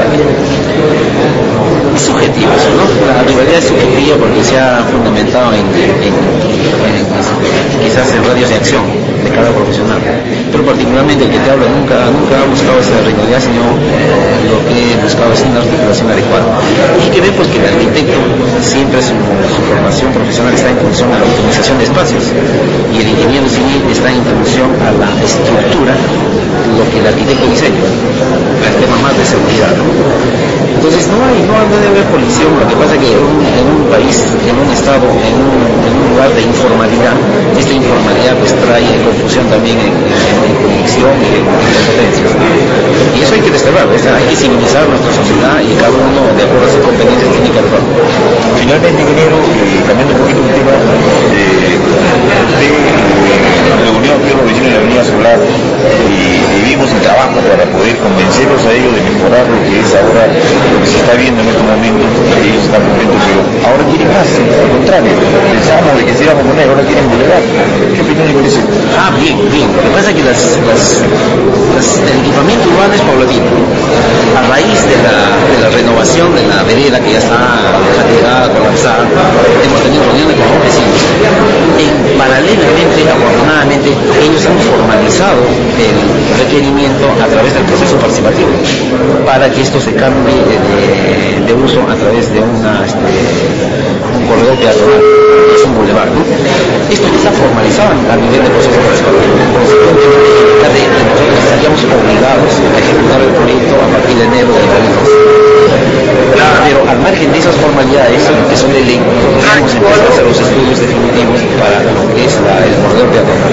S20: Es subjetivo eso, ¿no? La rivalidad es subjetiva porque se ha fundamentado en, en, en, en quizás en radios de acción, de cada profesional. Pero particularmente el que te habla nunca, nunca ha buscado esa regularidad, sino lo que he buscado es una articulación adecuada. Y que ve pues que el arquitecto siempre su, su formación profesional está en función a la optimización de espacios y el ingeniero civil está en función a la estructura, lo que el arquitecto diseña, el tema más de seguridad, ¿no? Entonces no hay, no debe haber colisión. Lo que pasa es que en un, en un país, en un estado, en un, en un lugar de informalidad, esta informalidad pues trae confusión también en, en, en conexión y en competencias. Y eso hay que desterrar, o sea, hay que civilizar nuestra sociedad y cada uno de acuerdo a sus competencias tiene que actuar.
S3: Finalmente, ingeniero, eh, cambiando un poquito el tema, eh, usted eh, reunió aquí a los vecinos de la Avenida Solar y vivimos el trabajo para poder convencerlos a ellos de mejorar lo que es ahora, lo que se está viendo en estos momentos. Ellos están contentos, pero ahora quieren más, al contrario, pensábamos de que se iban a poner, ahora quieren delegar. ¿Qué opinión le merece?
S20: Ah, bien, bien. Lo que pasa es que las, las, las, el equipamiento urbano es paulatino. A raíz de la, de la renovación de la vereda que ya está fatigada, colapsada, hemos tenido reuniones con los vecinos. En, paralelamente, afortunadamente, ellos han formalizado el requerimiento a través del proceso participativo para que esto se cambie de, de, de uso a través de una, este, un corredor peatonal, que es un bulevar, ¿no? Esto ya está formalizado a nivel de proceso participativo. Consecuentemente, nosotros estaríamos obligados a ejecutar el proyecto a partir de enero del año próximo. Pero al margen de esas formalidades, que son de ley, vamos a empezar a hacer los estudios definitivos para lo que es la, el corredor peatonal.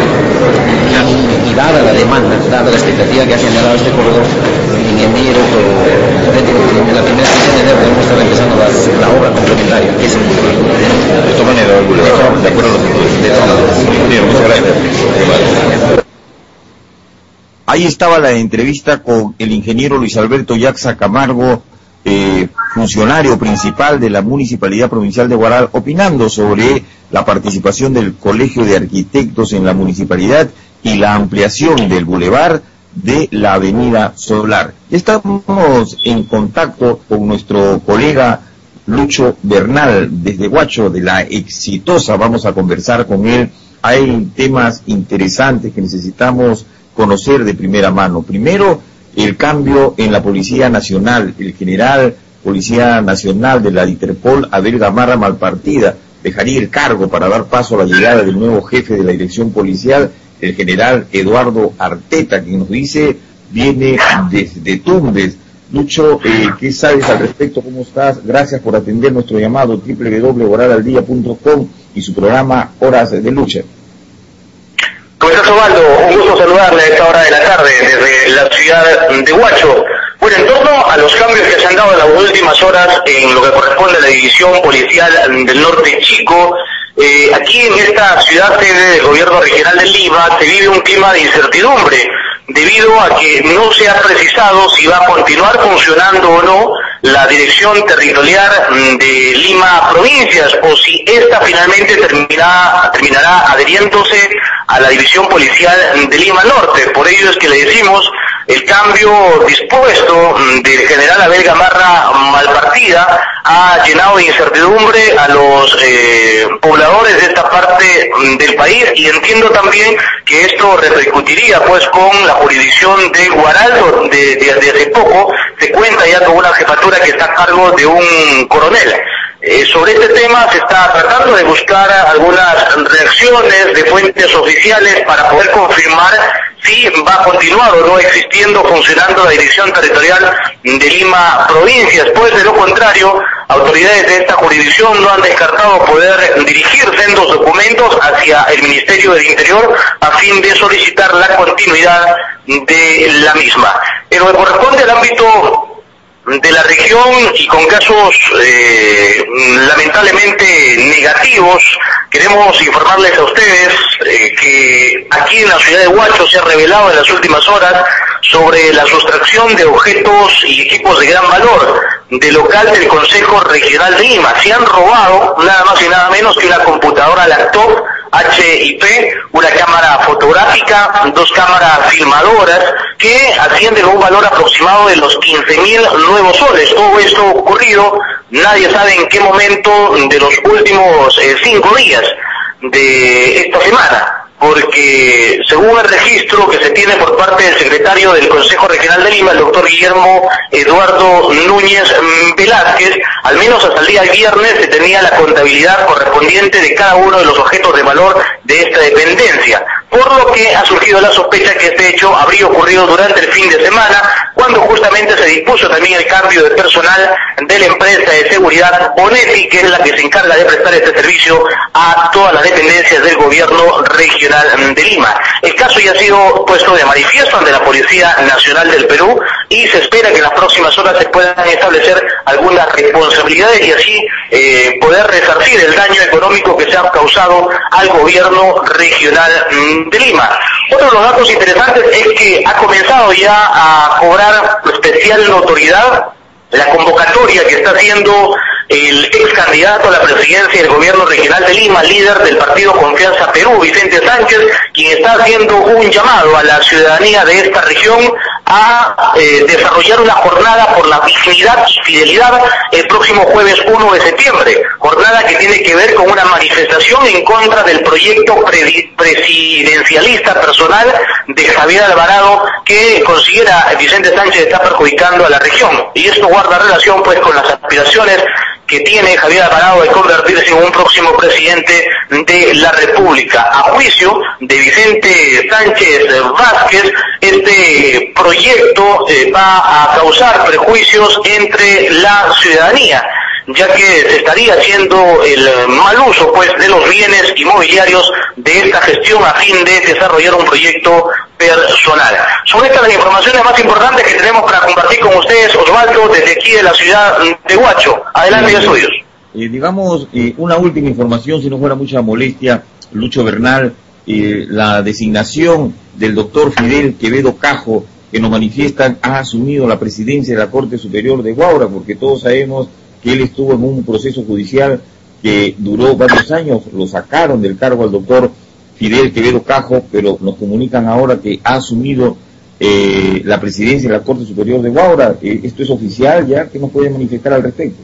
S20: Y, y dada la demanda, dada la expectativa que ha generado este corredor, en enero, en la primera sesión de enero, debemos estar empezando la, la obra complementaria, que es el de esta manera, de acuerdo a los estudios. De todas maneras. Muchas gracias.
S3: Ahí estaba la entrevista con el ingeniero Luis Alberto Yaxa Camargo, eh, funcionario principal de la Municipalidad Provincial de Huaral, opinando sobre la participación del Colegio de Arquitectos en la municipalidad y la ampliación del bulevar de la Avenida Solar. Estamos en contacto con nuestro colega Lucho Bernal desde Huacho, de La Exitosa. Vamos a conversar con él. Hay temas interesantes que necesitamos conocer de primera mano. Primero, el cambio en la Policía Nacional. El general Policía Nacional de la Interpol, Abel Gamarra Malpartida, dejaría el cargo para dar paso a la llegada del nuevo jefe de la Dirección Policial, el general Eduardo Arteta, quien nos dice viene desde Tumbes. Lucho, eh, ¿qué sabes al respecto? ¿Cómo estás? Gracias por atender nuestro llamado doble u doble u doble u punto huaral al día punto com y su programa Horas de Lucha.
S21: ¿Cómo estás, Osvaldo? Un gusto saludarle a esta hora de la tarde desde la ciudad de Huacho. Bueno, en torno a los cambios que se han dado en las últimas horas en lo que corresponde a la División Policial del Norte Chico, eh, aquí en esta ciudad sede del Gobierno Regional de Lima se vive un clima de incertidumbre debido a que no se ha precisado si va a continuar funcionando o no la Dirección Territorial de Lima Provincias o si esta finalmente terminará, terminará adheriéndose a la División Policial de Lima Norte. Por ello es que le decimos el cambio dispuesto del general Abel Gamarra Malpartida ha llenado de incertidumbre a los eh, pobladores de esta parte del país, y entiendo también que esto repercutiría pues con la jurisdicción de Huaral, donde desde hace poco se cuenta ya con una jefatura que está a cargo de un coronel. Eh, sobre este tema se está tratando de buscar algunas reacciones de fuentes oficiales para poder confirmar si va a continuar o no existiendo, funcionando la Dirección Territorial de Lima Provincias. Pues de lo contrario, autoridades de esta jurisdicción no han descartado poder dirigir sendos documentos hacia el Ministerio del Interior a fin de solicitar la continuidad de la misma. En lo que corresponde al ámbito de la región y con casos eh, lamentablemente negativos, queremos informarles a ustedes eh, que aquí en la ciudad de Huacho se ha revelado en las últimas horas sobre la sustracción de objetos y equipos de gran valor del local del Consejo Regional de Lima. Se han robado nada más y nada menos que una computadora laptop H I P, una cámara fotográfica, dos cámaras filmadoras que ascienden a un valor aproximado de los quince mil nuevos soles. Todo esto ocurrido, nadie sabe en qué momento de los últimos eh, cinco días de esta semana. porque según el registro que se tiene por parte del secretario del Consejo Regional de Lima, el doctor Guillermo Eduardo Núñez Velázquez, al menos hasta el día viernes se tenía la contabilidad correspondiente de cada uno de los objetos de valor de esta dependencia, por lo que ha surgido la sospecha que este hecho habría ocurrido durante el fin de semana, cuando justamente se dispuso también el cambio de personal de la empresa de seguridad Bonetti, que es la que se encarga de prestar este servicio a todas las dependencias del gobierno regional de Lima. El caso ya ha sido puesto de manifiesto ante la Policía Nacional del Perú y se espera que en las próximas horas se puedan establecer algunas responsabilidades y así eh, poder resarcir el daño económico que se ha causado al gobierno regional de Lima. Otro de los datos interesantes es que ha comenzado ya a cobrar especial notoriedad la convocatoria que está haciendo el ex candidato a la presidencia del gobierno regional de Lima, líder del partido Confianza Perú, Vicente Sánchez, quien está haciendo un llamado a la ciudadanía de esta región a eh, desarrollar una jornada por la dignidad y fidelidad el próximo jueves uno de septiembre, jornada que tiene que ver con una manifestación en contra del proyecto pre presidencialista personal de Javier Alvarado, que considera Vicente Sánchez está perjudicando a la región, y esto guarda relación pues con las aspiraciones que tiene Javier Alvarado de convertirse en un próximo presidente de la República. A juicio de Vicente Sánchez Vázquez, este proyecto eh, va a causar prejuicios entre la ciudadanía, ya que se estaría haciendo el mal uso pues de los bienes inmobiliarios de esta gestión a fin de desarrollar un proyecto personal. Son estas las informaciones más importantes que tenemos para compartir con ustedes, Osvaldo, desde aquí de la ciudad de Huacho. Adelante, ya suyos.
S3: Eh, digamos, eh, una última información, si no fuera mucha molestia, Lucho Bernal, eh, la designación del doctor Fidel Quevedo Cajo, que nos manifiestan, ha asumido la presidencia de la Corte Superior de Huaura, porque todos sabemos que él estuvo en un proceso judicial que duró varios años, lo sacaron del cargo al doctor Fidel Quevedo Cajo, pero nos comunican ahora que ha asumido eh, la presidencia de la Corte Superior de Huaura. Eh, ¿Esto es oficial ya? ¿Qué nos puede manifestar al respecto?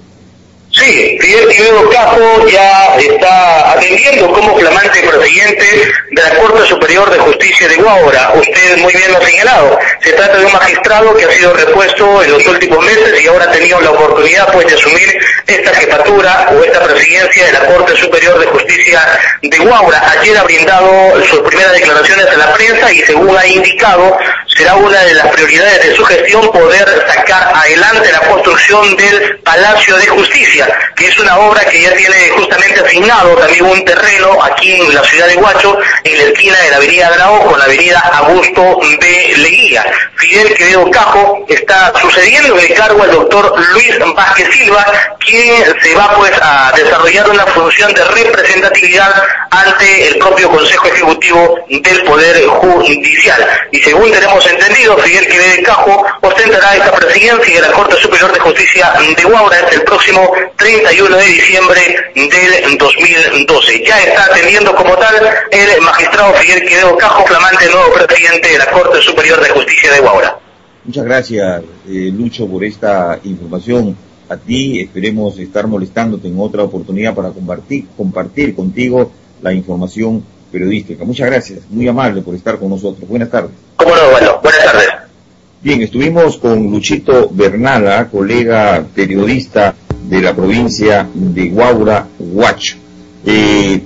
S21: Sí, Fidel Quevedo Cajo ya está atendiendo como flamante presidente de la Corte Superior de Justicia de Huaura. Usted muy bien lo ha señalado. Se trata de un magistrado que ha sido repuesto en los últimos meses y ahora ha tenido la oportunidad pues de asumir esta jefatura o esta presidencia de la Corte Superior de Justicia de Huaura. Ayer ha brindado sus primeras declaraciones a la prensa y según ha indicado, será una de las prioridades de su gestión poder sacar adelante la construcción del Palacio de Justicia, que es una obra que ya tiene justamente asignado también un terreno aquí en la ciudad de Huacho, en la esquina de la avenida Grau con la avenida Augusto B. Leguía. Fidel Quevedo Cajo está sucediendo en el cargo al doctor Luis Vázquez Silva, quien se va pues a desarrollar una función de representatividad ante el propio Consejo Ejecutivo del Poder Judicial. Y según tenemos entendido, Fidel Quevedo Cajo ostentará esta presidencia de la Corte Superior de Justicia de Huaura hasta el próximo treinta y uno de diciembre del dos mil doce. Ya está atendiendo como tal el magistrado Fidel Quevedo Cajo, flamante nuevo presidente de la Corte Superior de Justicia de Huaura.
S3: Muchas gracias, eh, Lucho, por esta información. A ti esperemos estar molestándote en otra oportunidad para compartir, compartir contigo la información periodística. Muchas gracias, muy amable por estar con nosotros. Buenas tardes.
S21: ¿Cómo no, bueno? Buenas tardes.
S3: Bien, estuvimos con Luchito Bernal, colega periodista de la provincia de Huaura, Huacho. Eh,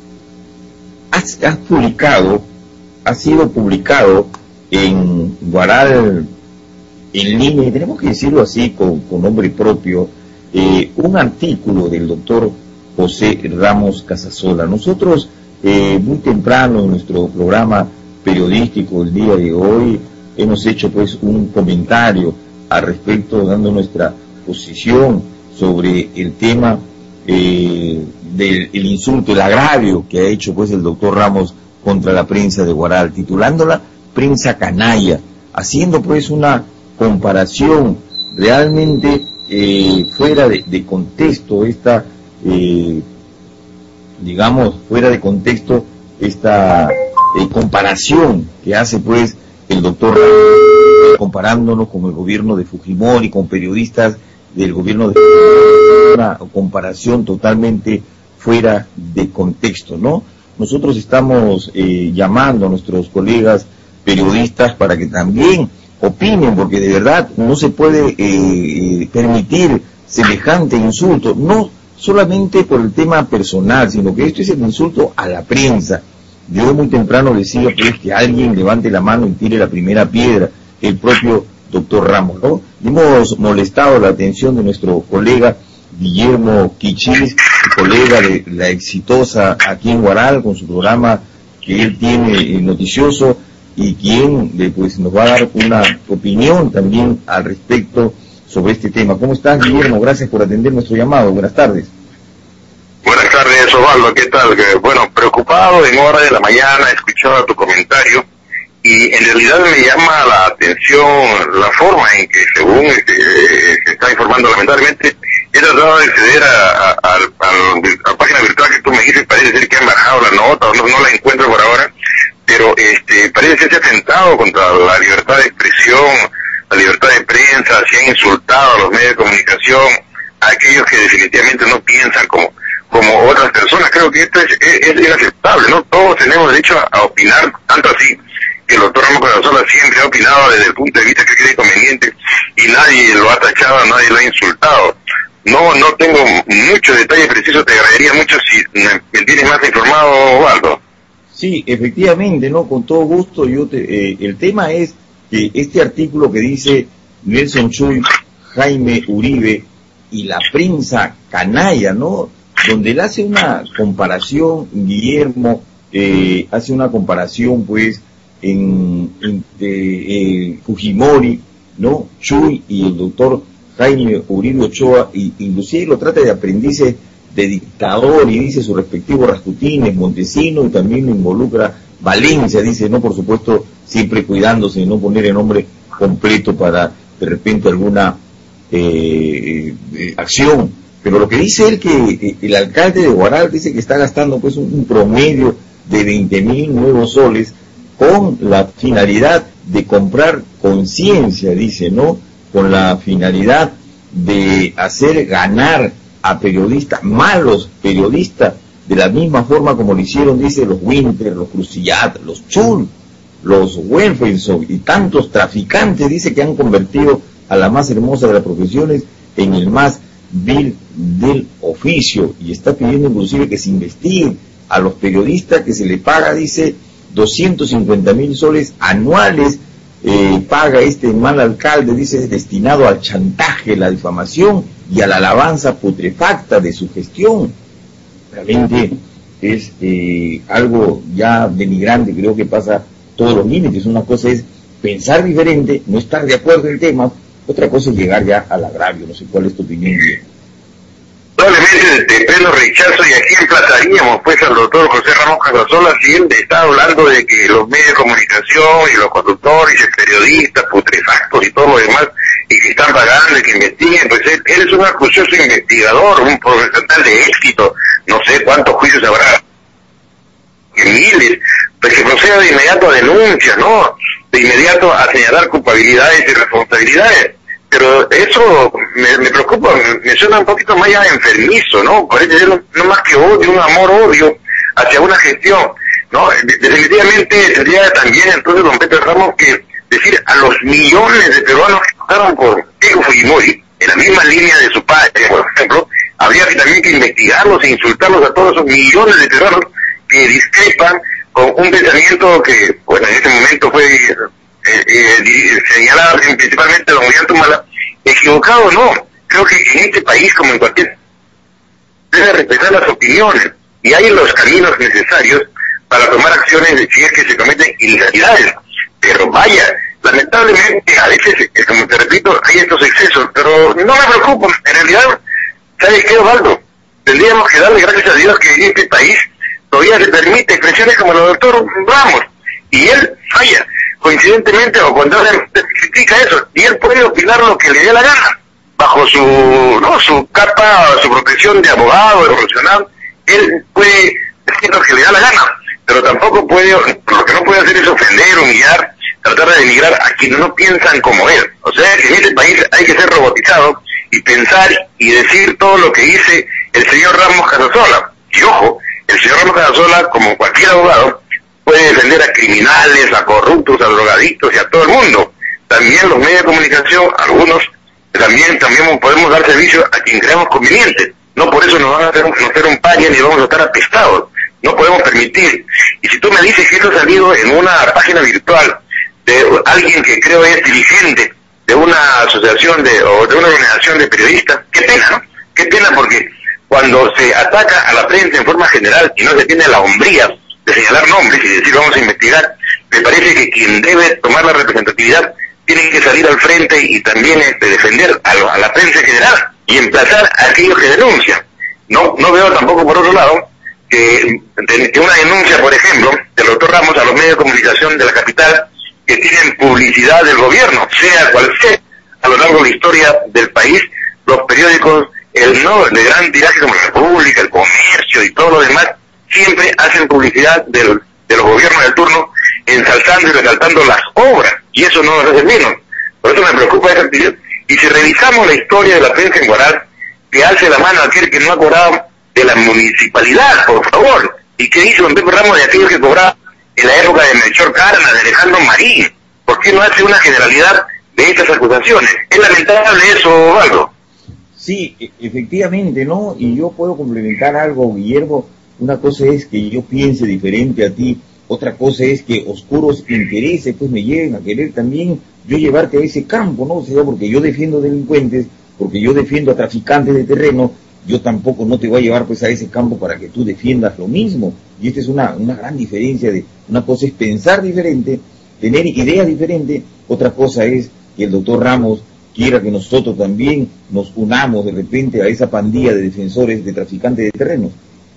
S3: has, has publicado, ha sido publicado en Guaral, en línea, tenemos que decirlo así con, con nombre propio, eh, un artículo del doctor José Ramos Casasola. Nosotros, eh, muy temprano en nuestro programa periodístico el día de hoy, hemos hecho pues un comentario al respecto, dando nuestra posición sobre el tema eh, del el insulto, el agravio que ha hecho pues el doctor Ramos contra la prensa de Guaral, titulándola prensa canalla, haciendo pues una comparación realmente eh, fuera de, de contexto, esta, eh, digamos, fuera de contexto, esta eh, comparación que hace pues el doctor Ramos, comparándonos con el gobierno de Fujimori, con periodistas del gobierno de Fujimori, una comparación totalmente fuera de contexto, ¿no? nosotros estamos eh, llamando a nuestros colegas periodistas para que también opinen, porque de verdad no se puede eh, permitir semejante insulto, no solamente por el tema personal, sino que esto es el insulto a la prensa. Yo muy temprano decía pues que alguien levante la mano y tire la primera piedra, el propio doctor Ramos, ¿no? Hemos molestado la atención de nuestro colega Guillermo Quichis, colega de la exitosa aquí en Huaral, con su programa que él tiene eh, noticioso, y quien eh, pues nos va a dar una opinión también al respecto sobre este tema. ¿Cómo estás, Guillermo? Gracias por atender nuestro llamado. Buenas tardes.
S21: Buenas tardes, Osvaldo. ¿Qué tal? Bueno, preocupado en hora de la mañana, escuchaba tu comentario y en realidad me llama la atención la forma en que, según este, se está informando, lamentablemente he tratado de acceder a, a, a, a la página virtual que tú me dices, parece ser que han bajado la nota, o no, no la encuentro por ahora, pero este parece ser que se ha atentado contra la libertad de expresión, la libertad de prensa, se han insultado a los medios de comunicación, a aquellos que definitivamente no piensan como como otras personas. Creo que esto es, es, es inaceptable, ¿no? Todos tenemos derecho a, a opinar, tanto así que el doctor Ramos Casasola siempre ha opinado desde el punto de vista que cree conveniente y nadie lo ha tachado, nadie lo ha insultado. No no tengo muchos detalles precisos, te agradecería mucho si me, me tienes más informado, Osvaldo.
S3: Sí, efectivamente, ¿no? Con todo gusto. Yo te, eh, el tema es que este artículo que dice Nelson Chuy, Jaime Uribe y la prensa canalla, ¿no? Donde él hace una comparación, Guillermo, eh, hace una comparación, pues, en, en de, eh, Fujimori, ¿no? Chuy y el doctor Jaime Uribe Ochoa, y inclusive lo trata de aprendices de dictador, y dice sus respectivos Rascutines, Montesino, y también lo involucra Valencia, dice, ¿no? Por supuesto, siempre cuidándose de no poner el nombre completo para, de repente, alguna eh, eh, acción. Pero lo que dice él, que eh, el alcalde de Huaral dice que está gastando pues un, un promedio de veinte mil nuevos soles con la finalidad de comprar conciencia, dice, ¿no? Con la finalidad de hacer ganar a periodistas, malos periodistas, de la misma forma como lo hicieron, dice, los Winter, los Crucillat, los Chul, los Welfenson y tantos traficantes, dice, que han convertido a la más hermosa de las profesiones en el más vil del oficio, y está pidiendo inclusive que se investiguen a los periodistas, que se le paga, dice, doscientos cincuenta mil soles anuales, eh, paga este mal alcalde, dice, destinado al chantaje, la difamación y a la alabanza putrefacta de su gestión. Realmente es eh, algo ya denigrante, creo que pasa todos los límites. Una cosa es pensar diferente, no estar de acuerdo en el tema, otra cosa es llegar ya al agravio. No sé cuál es tu opinión, Guillermo.
S21: Probablemente de pleno rechazo, y aquí emplazaríamos pues al doctor José Ramos Casasola, si él está hablando de que los medios de comunicación y los conductores y periodistas putrefactos y todo lo demás, y que están pagando y que investiguen, pues él, él es un acucioso investigador, un profesional de éxito, no sé cuántos juicios habrá, que miles, pues que proceda de inmediato a denuncias, ¿no? De inmediato a señalar culpabilidades y responsabilidades. Pero eso me, me preocupa, me, me suena un poquito más ya enfermizo, ¿no? Parece no, no más que odio, un amor-odio hacia una gestión, ¿no? De, definitivamente tendría también entonces don Pedro Ramos que decir a los millones de peruanos que votaron por Keiko Fujimori, en la misma línea de su padre, por ejemplo, habría que también que investigarlos e insultarlos a todos esos millones de peruanos que discrepan con un pensamiento que, bueno, en ese momento fue eh, eh, señalado principalmente don Miguel Tumala, equivocado no. Creo que en este país, como en cualquier, debe respetar las opiniones y hay los caminos necesarios para tomar acciones de si es que se cometen ilegalidades. Pero vaya, lamentablemente a veces, como te repito, hay estos excesos, pero no me preocupo. En realidad, ¿sabes qué, Osvaldo? Tendríamos que darle gracias a Dios que en este país todavía se permite expresiones como el doctor Ramos, y él falla, coincidentemente, o cuando se critica eso, y él puede opinar lo que le dé la gana, bajo su no su capa, su protección de abogado, de profesional, él puede decir lo que le da la gana, pero tampoco puede, lo que no puede hacer es ofender, humillar, tratar de denigrar a quienes no piensan como él. O sea que en este país hay que ser robotizado y pensar y decir todo lo que dice el señor Ramos Casasola. Y ojo, el señor Ramos Carazola, como cualquier abogado, puede defender a criminales, a corruptos, a drogadictos y a todo el mundo. También los medios de comunicación, algunos, también también podemos dar servicio a quien creamos conveniente. No por eso nos van a hacer un, hacer un paño ni vamos a estar apestados. No podemos permitir. Y si tú me dices que esto ha salido en una página virtual de alguien que creo es dirigente de una asociación de o de una organización de periodistas, qué pena, ¿no? Qué pena, porque cuando se ataca a la prensa en forma general y no se tiene la hombría de señalar nombres y decir vamos a investigar, me parece que quien debe tomar la representatividad tiene que salir al frente y también este, defender a, lo, a la prensa en general y emplazar a aquellos que denuncian. No no veo tampoco, por otro lado, que, que una denuncia, por ejemplo, del doctor Ramos a los medios de comunicación de la capital que tienen publicidad del gobierno, sea cual sea, a lo largo de la historia del país, los periódicos el no de gran tiraje como la República, el Comercio y todo lo demás, siempre hacen publicidad del, de los gobiernos del turno, ensalzando y resaltando las obras, y eso no nos hace menos. Por eso me preocupa esa actividad. Y si revisamos la historia de la prensa en Guaral, que alce la mano aquel que no ha cobrado de la municipalidad, por favor. ¿Y qué hizo en Pepe Ramos de aquellos que cobraban en la época de Melchor Cárdenas, de Alejandro Marín? ¿Por qué no hace una generalidad de estas acusaciones? Es lamentable eso, Osvaldo.
S3: Sí, efectivamente, ¿no? Y yo puedo complementar algo, Guillermo. Una cosa es que yo piense diferente a ti, otra cosa es que oscuros intereses pues me lleven a querer también yo llevarte a ese campo, ¿no? O sea, porque yo defiendo delincuentes, porque yo defiendo a traficantes de terreno, yo tampoco no te voy a llevar pues a ese campo para que tú defiendas lo mismo. Y esta es una, una gran diferencia. De una cosa es pensar diferente, tener ideas diferentes, otra cosa es que el doctor Ramos quiera que nosotros también nos unamos de repente a esa pandilla de defensores de traficantes de terrenos.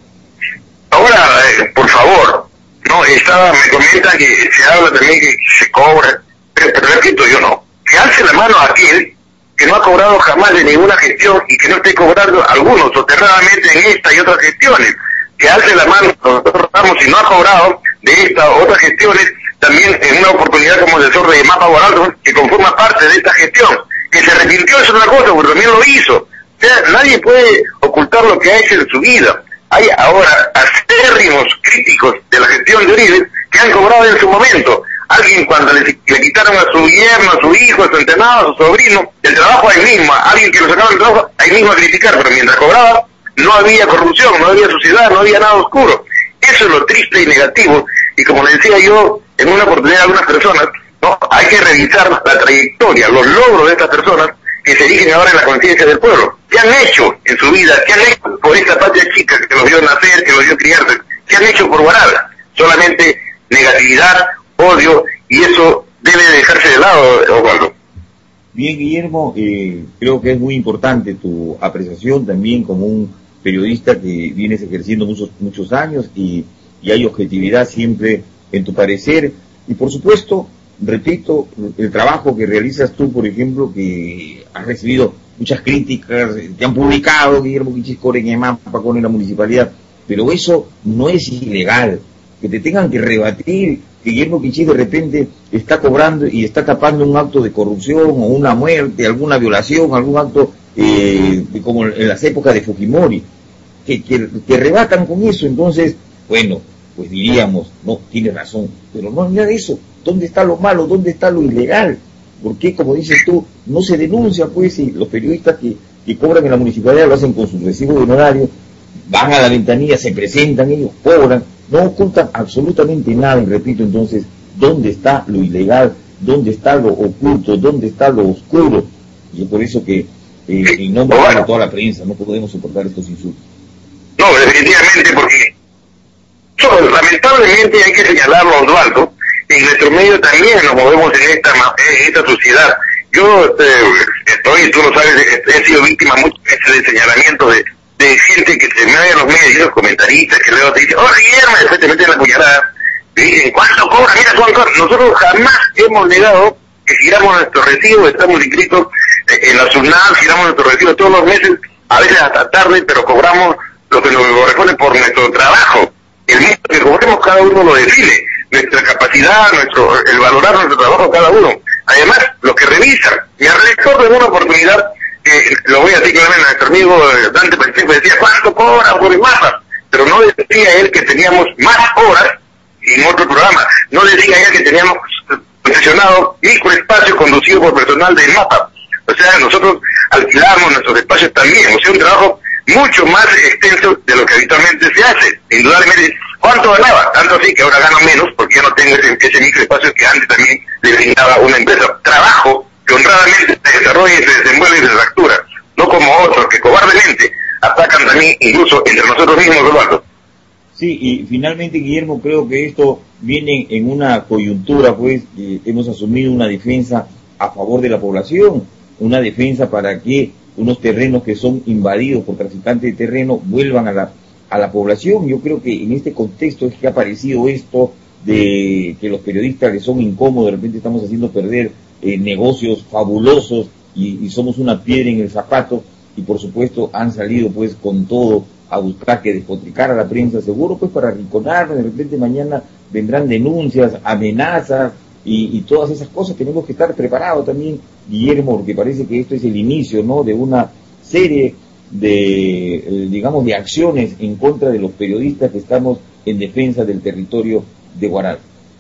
S21: Ahora, eh, por favor, no, estaba, me comentan que se habla también que se cobra, pero, pero repito, yo no, que alce la mano a aquel que no ha cobrado jamás de ninguna gestión y que no esté cobrando algunos soterradamente en esta y otras gestiones, que alce la mano nosotros Ramos si no ha cobrado de estas otras gestiones, también en una oportunidad como asesor de Mapa Guaral, que conforma parte de esta gestión, que se arrepintió es otra cosa, porque también lo hizo. O sea, nadie puede ocultar lo que ha hecho en su vida. Hay ahora acérrimos críticos de la gestión de Uribe que han cobrado en su momento. Alguien cuando le, le quitaron a su yerno, a su hijo, a su entrenado, a su sobrino, el trabajo ahí mismo, alguien que lo sacaba del trabajo ahí mismo a criticar, pero mientras cobraba no había corrupción, no había suciedad, no había nada oscuro. Eso es lo triste y negativo, y como le decía yo en una oportunidad a algunas personas, no, hay que revisar la trayectoria, los logros de estas personas que se dirigen ahora en la conciencia del pueblo. ¿Qué han hecho en su vida? ¿Qué han hecho por esta patria chica que los vio nacer, que los vio criarse? ¿Qué han hecho por Guaral? Solamente negatividad, odio, y eso debe dejarse de lado, Osvaldo.
S3: Bien, Guillermo, eh, creo que es muy importante tu apreciación también como un periodista que vienes ejerciendo muchos muchos años y, y hay objetividad siempre en tu parecer. Y por supuesto, repito, el trabajo que realizas tú, por ejemplo, que has recibido muchas críticas, te han publicado, Guillermo Quichiscore en Emapa con la municipalidad, pero eso no es ilegal. Que te tengan que rebatir que Guillermo Quichis de repente está cobrando y está tapando un acto de corrupción o una muerte, alguna violación, algún acto eh, como en las épocas de Fujimori, que, que, que rebatan con eso. Entonces, bueno, pues diríamos, no, tiene razón, pero no nada de eso. ¿Dónde está lo malo? ¿Dónde está lo ilegal? ¿Por qué, como dices tú, no se denuncia, pues, si los periodistas que, que cobran en la municipalidad lo hacen con sus recibos de honorario, van a la ventanilla, se presentan ellos, cobran, no ocultan absolutamente nada? Y repito, entonces, ¿dónde está lo ilegal? ¿Dónde está lo oculto? ¿Dónde está lo oscuro? Y es por eso que, eh, en nombre de toda la prensa, no podemos soportar estos insultos.
S21: No, definitivamente, porque so, lamentablemente hay que señalarlo, Osvaldo, en nuestro medio también nos movemos en esta en esta sociedad. Yo este, estoy, tú lo sabes, he sido víctima muchas veces de señalamiento de, de gente que se me ve en los medios, los comentaristas, que luego te dicen, oh, Guillermo, después te meten la puñalada, te dicen, ¿cuánto cobra? Mira, Juan, nosotros jamás hemos negado que giramos nuestro recibo, estamos inscritos en la SUNAT, giramos nuestro recibo todos los meses, a veces hasta tarde, pero cobramos lo que nos corresponde por nuestro trabajo. El monto que cobremos cada uno lo define, nuestra capacidad, nuestro el valorar nuestro trabajo cada uno. Además, lo que revisan, me recuerdo en una oportunidad, que lo voy a decir claramente, nuestro amigo Dante Pacheco decía, ¿cuánto cobra por el mapa? pero no decía él que teníamos más horas en otro programa, no decía él que teníamos seleccionado microespacios conducidos por personal del MAPA. O sea, nosotros alquilamos nuestros espacios también, o sea, un trabajo mucho más extenso de lo que habitualmente se hace. Indudablemente, ¿cuánto ganaba? Tanto así que ahora gano menos porque ya no tengo ese, ese microespacio que antes también le brindaba una empresa. Trabajo que honradamente se desarrolla y se desenvuelve y se factura, no como otros que cobardemente atacan también incluso entre nosotros mismos, Eduardo.
S3: Sí, y finalmente, Guillermo, creo que esto viene en una coyuntura, pues, eh, hemos asumido una defensa a favor de la población, una defensa para que unos terrenos que son invadidos por traficantes de terreno vuelvan a la, a la población. Yo creo que en este contexto es que ha aparecido esto de que los periodistas les son incómodos, de repente estamos haciendo perder eh, negocios fabulosos y, y somos una piedra en el zapato, y por supuesto han salido pues con todo a buscar que despotricar a la prensa, seguro pues para arrinconar. De repente mañana vendrán denuncias, amenazas y, y todas esas cosas. Tenemos que estar preparados también, Guillermo, porque parece que esto es el inicio, ¿no?, de una serie de, eh, digamos, de acciones en contra de los periodistas que estamos en defensa del territorio de Huaral.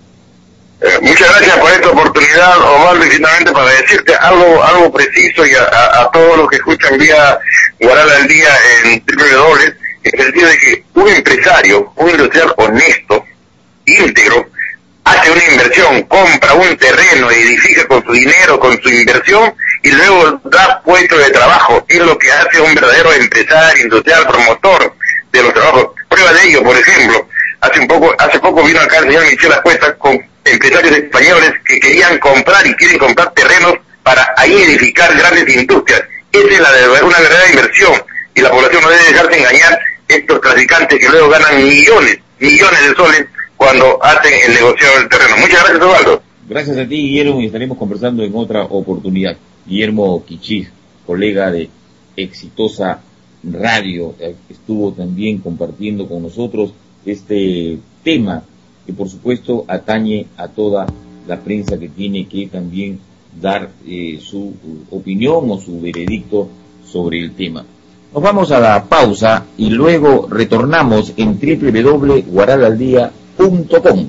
S21: Eh, muchas gracias por esta oportunidad, Osvaldo, y finalmente para decirte algo algo preciso y a, a, a todos los que escuchan vía Huaral al Día en doble u doble u doble, en el sentido de que un empresario, un industrial honesto, íntegro, hace una inversión, compra un terreno, edifica con su dinero, con su inversión, y luego da puestos de trabajo. Es lo que hace un verdadero empresario, industrial, promotor de los trabajos. Prueba de ello, por ejemplo, hace un poco, hace poco vino acá el señor Michel Acuesta con empresarios españoles que querían comprar y quieren comprar terrenos para ahí edificar grandes industrias. Esa es la de una verdadera inversión, y la población no debe dejarse engañar estos traficantes que luego ganan millones, millones de soles cuando hacen el negocio del terreno. Muchas gracias, Osvaldo.
S3: Gracias a ti, Guillermo, y estaremos conversando en otra oportunidad. Guillermo Quichís, colega de Exitosa Radio, estuvo también compartiendo con nosotros este tema que por supuesto atañe a toda la prensa, que tiene que también dar eh, su opinión o su veredicto sobre el tema. Nos vamos a la pausa y luego retornamos en doble u doble u doble punto huaral al día punto com.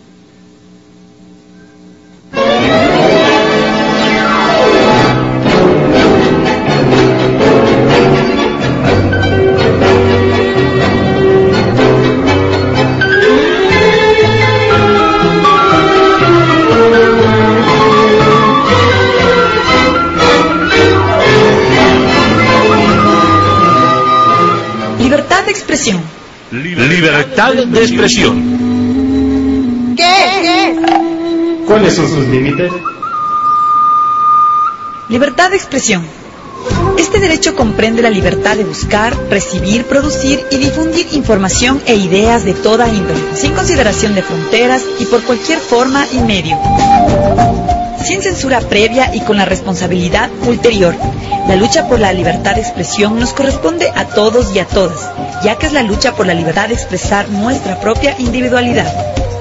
S4: Libertad de expresión.
S5: Libertad de expresión.
S4: ¿Qué? ¿Qué?
S6: ¿Cuáles son sus límites?
S4: Libertad de expresión. Este derecho comprende la libertad de buscar, recibir, producir y difundir información e ideas de toda índole, sin consideración de fronteras y por cualquier forma y medio, sin censura previa y con la responsabilidad ulterior. La lucha por la libertad de expresión nos corresponde a todos y a todas, ya que es la lucha por la libertad de expresar nuestra propia individualidad.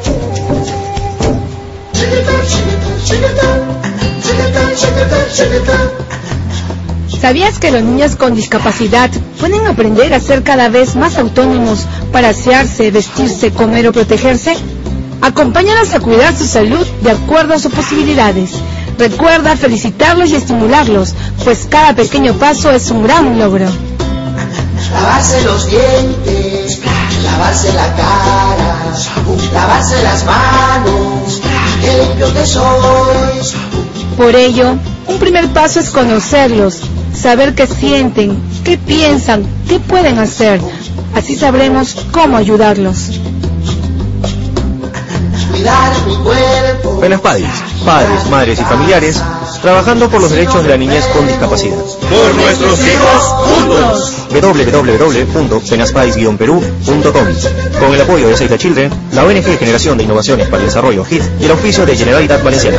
S7: ¿Sabías que los niños con discapacidad pueden aprender a ser cada vez más autónomos para asearse, vestirse, comer o protegerse? Acompáñanos a cuidar su salud de acuerdo a sus posibilidades. Recuerda felicitarlos y estimularlos, pues cada pequeño paso es un gran logro.
S8: Lavarse los dientes, lavarse la cara, lavarse las manos, qué limpio que soy.
S7: Por ello, un primer paso es conocerlos, saber qué sienten, qué piensan, qué pueden hacer. Así sabremos cómo ayudarlos.
S8: Cuidar mi cuerpo.
S9: FENASPADIS, padres, madres y familiares, trabajando por los derechos de la niñez con discapacidad.
S5: Por nuestros hijos, juntos.
S9: doble u doble u doble u punto fenaspadis guion perú punto com. Con el apoyo de Save the Children, la O N G Generación de Innovaciones para el Desarrollo H I T y el oficio de Generalitat Valenciana.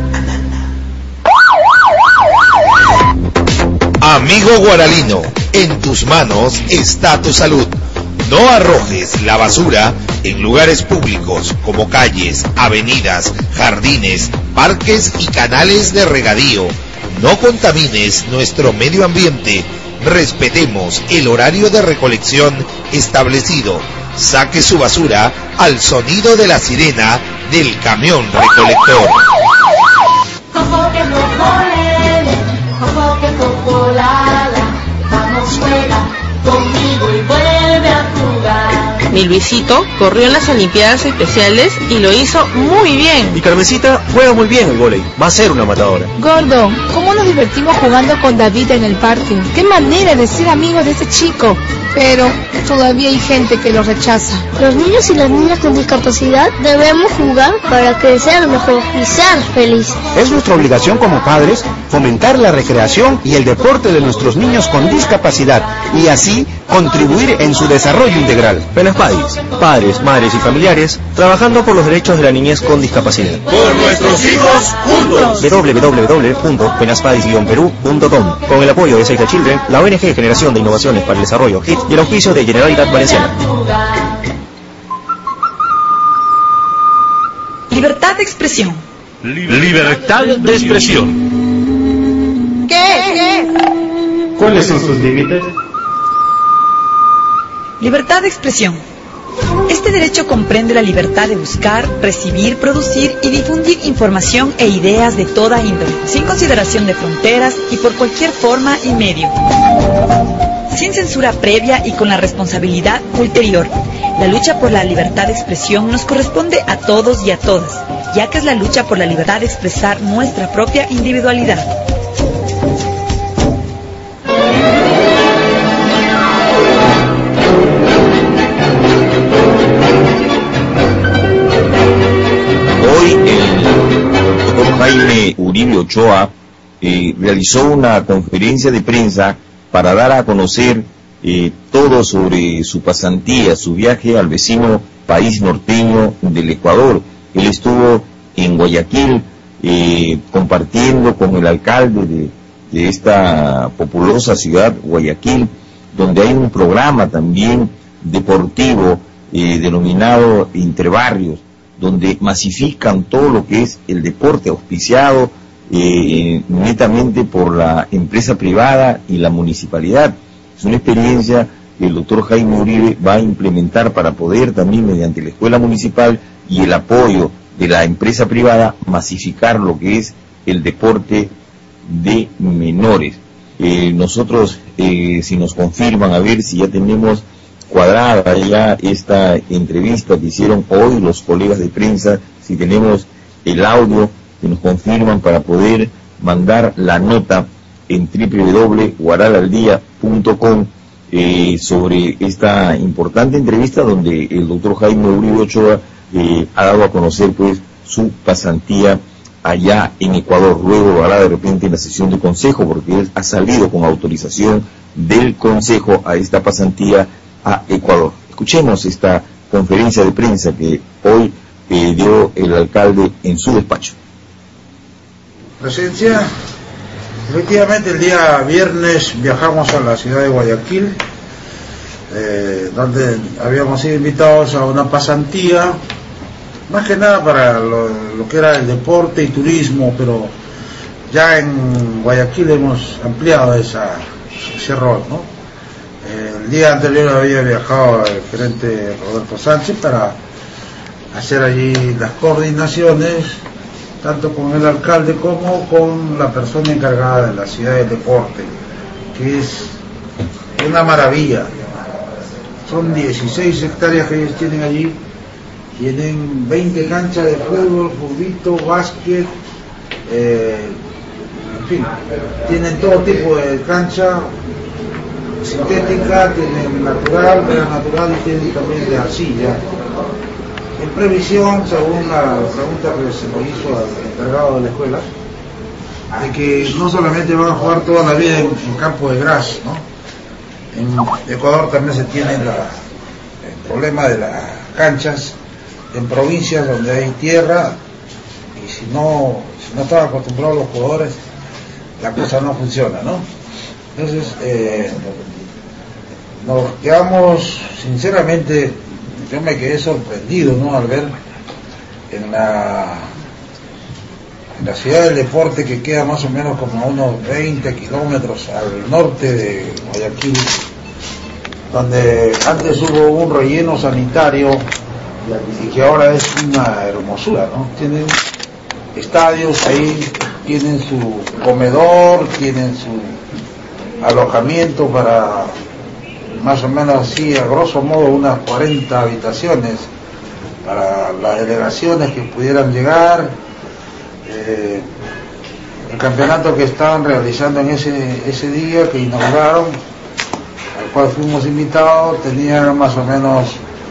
S10: Amigo guaralino, en tus manos está tu salud. No arrojes la basura en lugares públicos como calles, avenidas, jardines, parques y canales de regadío. No contamines nuestro medio ambiente. Respetemos el horario de recolección establecido. Saque su basura al sonido de la sirena del camión recolector.
S8: Coco que coco lele, coco que coco lala, vamos juega conmigo y vuelve a jugar.
S11: Mi Luisito corrió en las Olimpiadas Especiales y lo hizo muy bien.
S9: Y Carmencita juega muy bien el vóley, va a ser una matadora.
S7: Gordo, ¿cómo nos divertimos jugando con David en el parque? ¡Qué manera de ser amigos de ese chico! Pero todavía hay gente que lo rechaza.
S12: Los niños y las niñas con discapacidad debemos jugar para crecer mejor y ser felices.
S13: Es nuestra obligación como padres fomentar la recreación y el deporte de nuestros niños con discapacidad y así contribuir en su desarrollo integral.
S9: Penaspaís, padres, madres y familiares trabajando por los derechos de la niñez con discapacidad.
S5: Por nuestros hijos, juntos.
S9: doble u doble u doble u punto penaspaís guion perú punto com. Con el apoyo de Save the Children, la O N G Generación de Innovaciones para el Desarrollo H I T y el auspicio de Generalitat Valenciana.
S4: Libertad de expresión.
S5: Libertad de expresión.
S4: ¿Qué? ¿Qué?
S6: ¿Cuáles son sus límites?
S4: Libertad de expresión. Este derecho comprende la libertad de buscar, recibir, producir y difundir información e ideas de toda índole, sin consideración de fronteras y por cualquier forma y medio, sin censura previa y con la responsabilidad ulterior. La lucha por la libertad de expresión nos corresponde a todos y a todas, ya que es la lucha por la libertad de expresar nuestra propia individualidad.
S3: Hoy el doctor Jaime Uribe Ochoa eh, realizó una conferencia de prensa para dar a conocer eh, todo sobre su pasantía, su viaje al vecino país norteño del Ecuador. Él estuvo en Guayaquil eh, compartiendo con el alcalde de, de esta populosa ciudad, Guayaquil, donde hay un programa también deportivo eh, denominado Interbarrios, donde masifican todo lo que es el deporte auspiciado eh, netamente por la empresa privada y la municipalidad. Es una experiencia que el doctor Jaime Uribe va a implementar para poder también, mediante la escuela municipal y el apoyo de la empresa privada, masificar lo que es el deporte de menores. Eh, nosotros, eh, si nos confirman, a ver si ya tenemos cuadrada ya esta entrevista que hicieron hoy los colegas de prensa, si tenemos el audio que nos confirman para poder mandar la nota en doble u doble u doble punto guaralaldia punto com eh, sobre esta importante entrevista donde el doctor Jaime Uribe Ochoa eh, ha dado a conocer pues su pasantía allá en Ecuador. Luego hará de repente en la sesión de consejo, porque él ha salido con autorización del consejo a esta pasantía a Ecuador. Escuchemos esta conferencia de prensa que hoy eh, dio el alcalde en su despacho.
S2: Presencia, efectivamente el día viernes viajamos a la ciudad de Guayaquil, eh, donde habíamos sido invitados a una pasantía, más que nada para lo, lo que era el deporte y turismo, pero ya en Guayaquil hemos ampliado esa, ese rol, ¿no? El día anterior había viajado el gerente Roberto Sánchez para hacer allí las coordinaciones, tanto con el alcalde como con la persona encargada de la ciudad del deporte, que es una maravilla. Son dieciséis hectáreas que ellos tienen allí, tienen veinte canchas de fútbol, futbito, básquet, eh, en fin, tienen todo tipo de cancha sintética, tienen natural, de natural y tienen también de arcilla. En previsión, según la pregunta que se nos hizo al encargado de la escuela, de que no solamente van a jugar toda la vida en, en campo de gras, ¿no? En Ecuador también se tiene la, el problema de las canchas en provincias donde hay tierra, y si no, si no están acostumbrados los jugadores, la cosa no funciona, ¿no? Entonces, eh, nos quedamos, sinceramente, yo me quedé sorprendido, ¿no?, al ver en la, en la ciudad del deporte, que queda más o menos como a unos veinte kilómetros al norte de Guayaquil, donde antes hubo un relleno sanitario y que ahora es una hermosura, ¿no? Tienen estadios ahí, tienen su comedor, tienen su alojamiento para más o menos así, a grosso modo, unas cuarenta habitaciones para las delegaciones que pudieran llegar. Eh, el campeonato que estaban realizando en ese, ese día que inauguraron, al cual fuimos invitados, tenían más o menos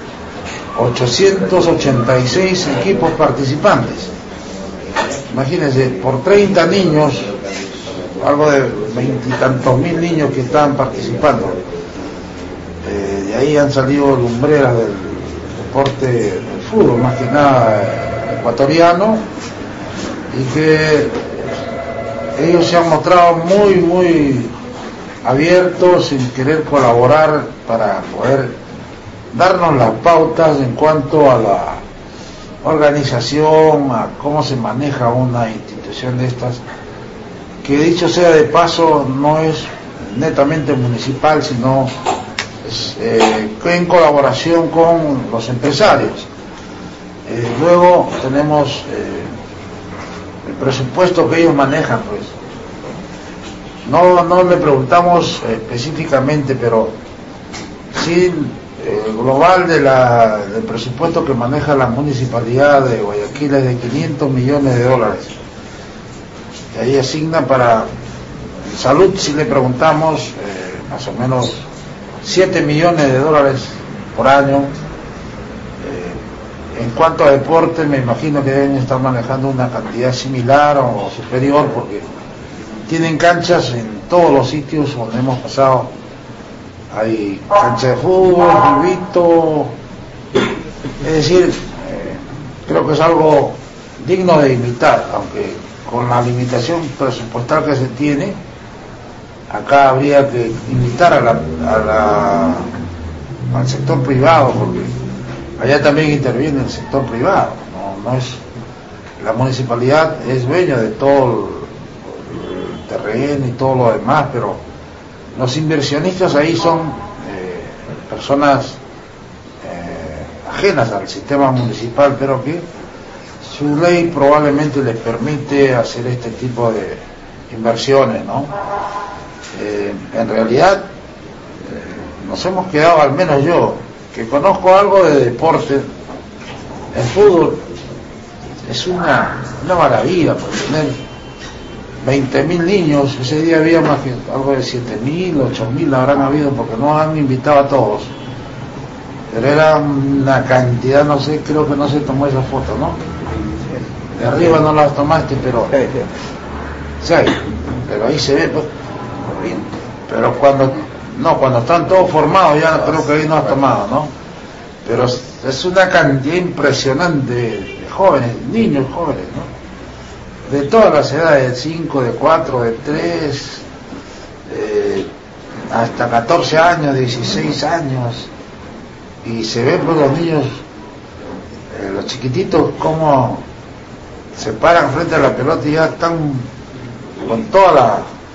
S2: ochocientos ochenta y seis equipos participantes. Imagínense, por treinta niños, algo de veintitantos mil niños que estaban participando. Eh, de ahí han salido lumbreras del deporte del fútbol, más que nada ecuatoriano, y que ellos se han mostrado muy, muy abiertos en querer colaborar para poder darnos las pautas en cuanto a la organización, a cómo se maneja una institución de estas, que dicho sea de paso no es netamente municipal, sino es, eh, en colaboración con los empresarios. Eh, luego tenemos eh, el presupuesto que ellos manejan, pues no, no le preguntamos eh, específicamente, pero sí el global de la, del presupuesto que maneja la municipalidad de Guayaquil es de quinientos millones de dólares. Y ahí asigna para salud, si le preguntamos, eh, más o menos siete millones de dólares por año. Eh, en cuanto a deporte, me imagino que deben estar manejando una cantidad similar o superior, porque tienen canchas en todos los sitios donde hemos pasado. Hay cancha de fútbol, jubito, es decir, eh, creo que es algo digno de imitar, aunque con la limitación presupuestal que se tiene, acá habría que invitar a la, a la, al sector privado, porque allá también interviene el sector privado, no, no es, la municipalidad es dueña de todo el, el terreno y todo lo demás, pero los inversionistas ahí son eh, personas eh, ajenas al sistema municipal, pero que su ley probablemente les permite hacer este tipo de inversiones, ¿no? Eh, en realidad eh, nos hemos quedado, al menos yo, que conozco algo de deporte, el fútbol es una, una maravilla, por tener veinte mil niños, ese día había más que algo de siete mil, ocho mil habrán habido, porque no han invitado a todos, pero era una cantidad, no sé, creo que no se tomó esa foto, ¿no? De arriba no la tomaste, pero sí, pero ahí se ve, pues, pero cuando no, cuando están todos formados ya creo que ahí no has tomado, ¿no? Pero es una cantidad impresionante de jóvenes, niños jóvenes, ¿no? De todas las edades, de cinco, de cuatro, de tres, eh, hasta catorce años, dieciséis años, y se ven por los niños, eh, los chiquititos, cómo se paran frente a la pelota y ya están con toda la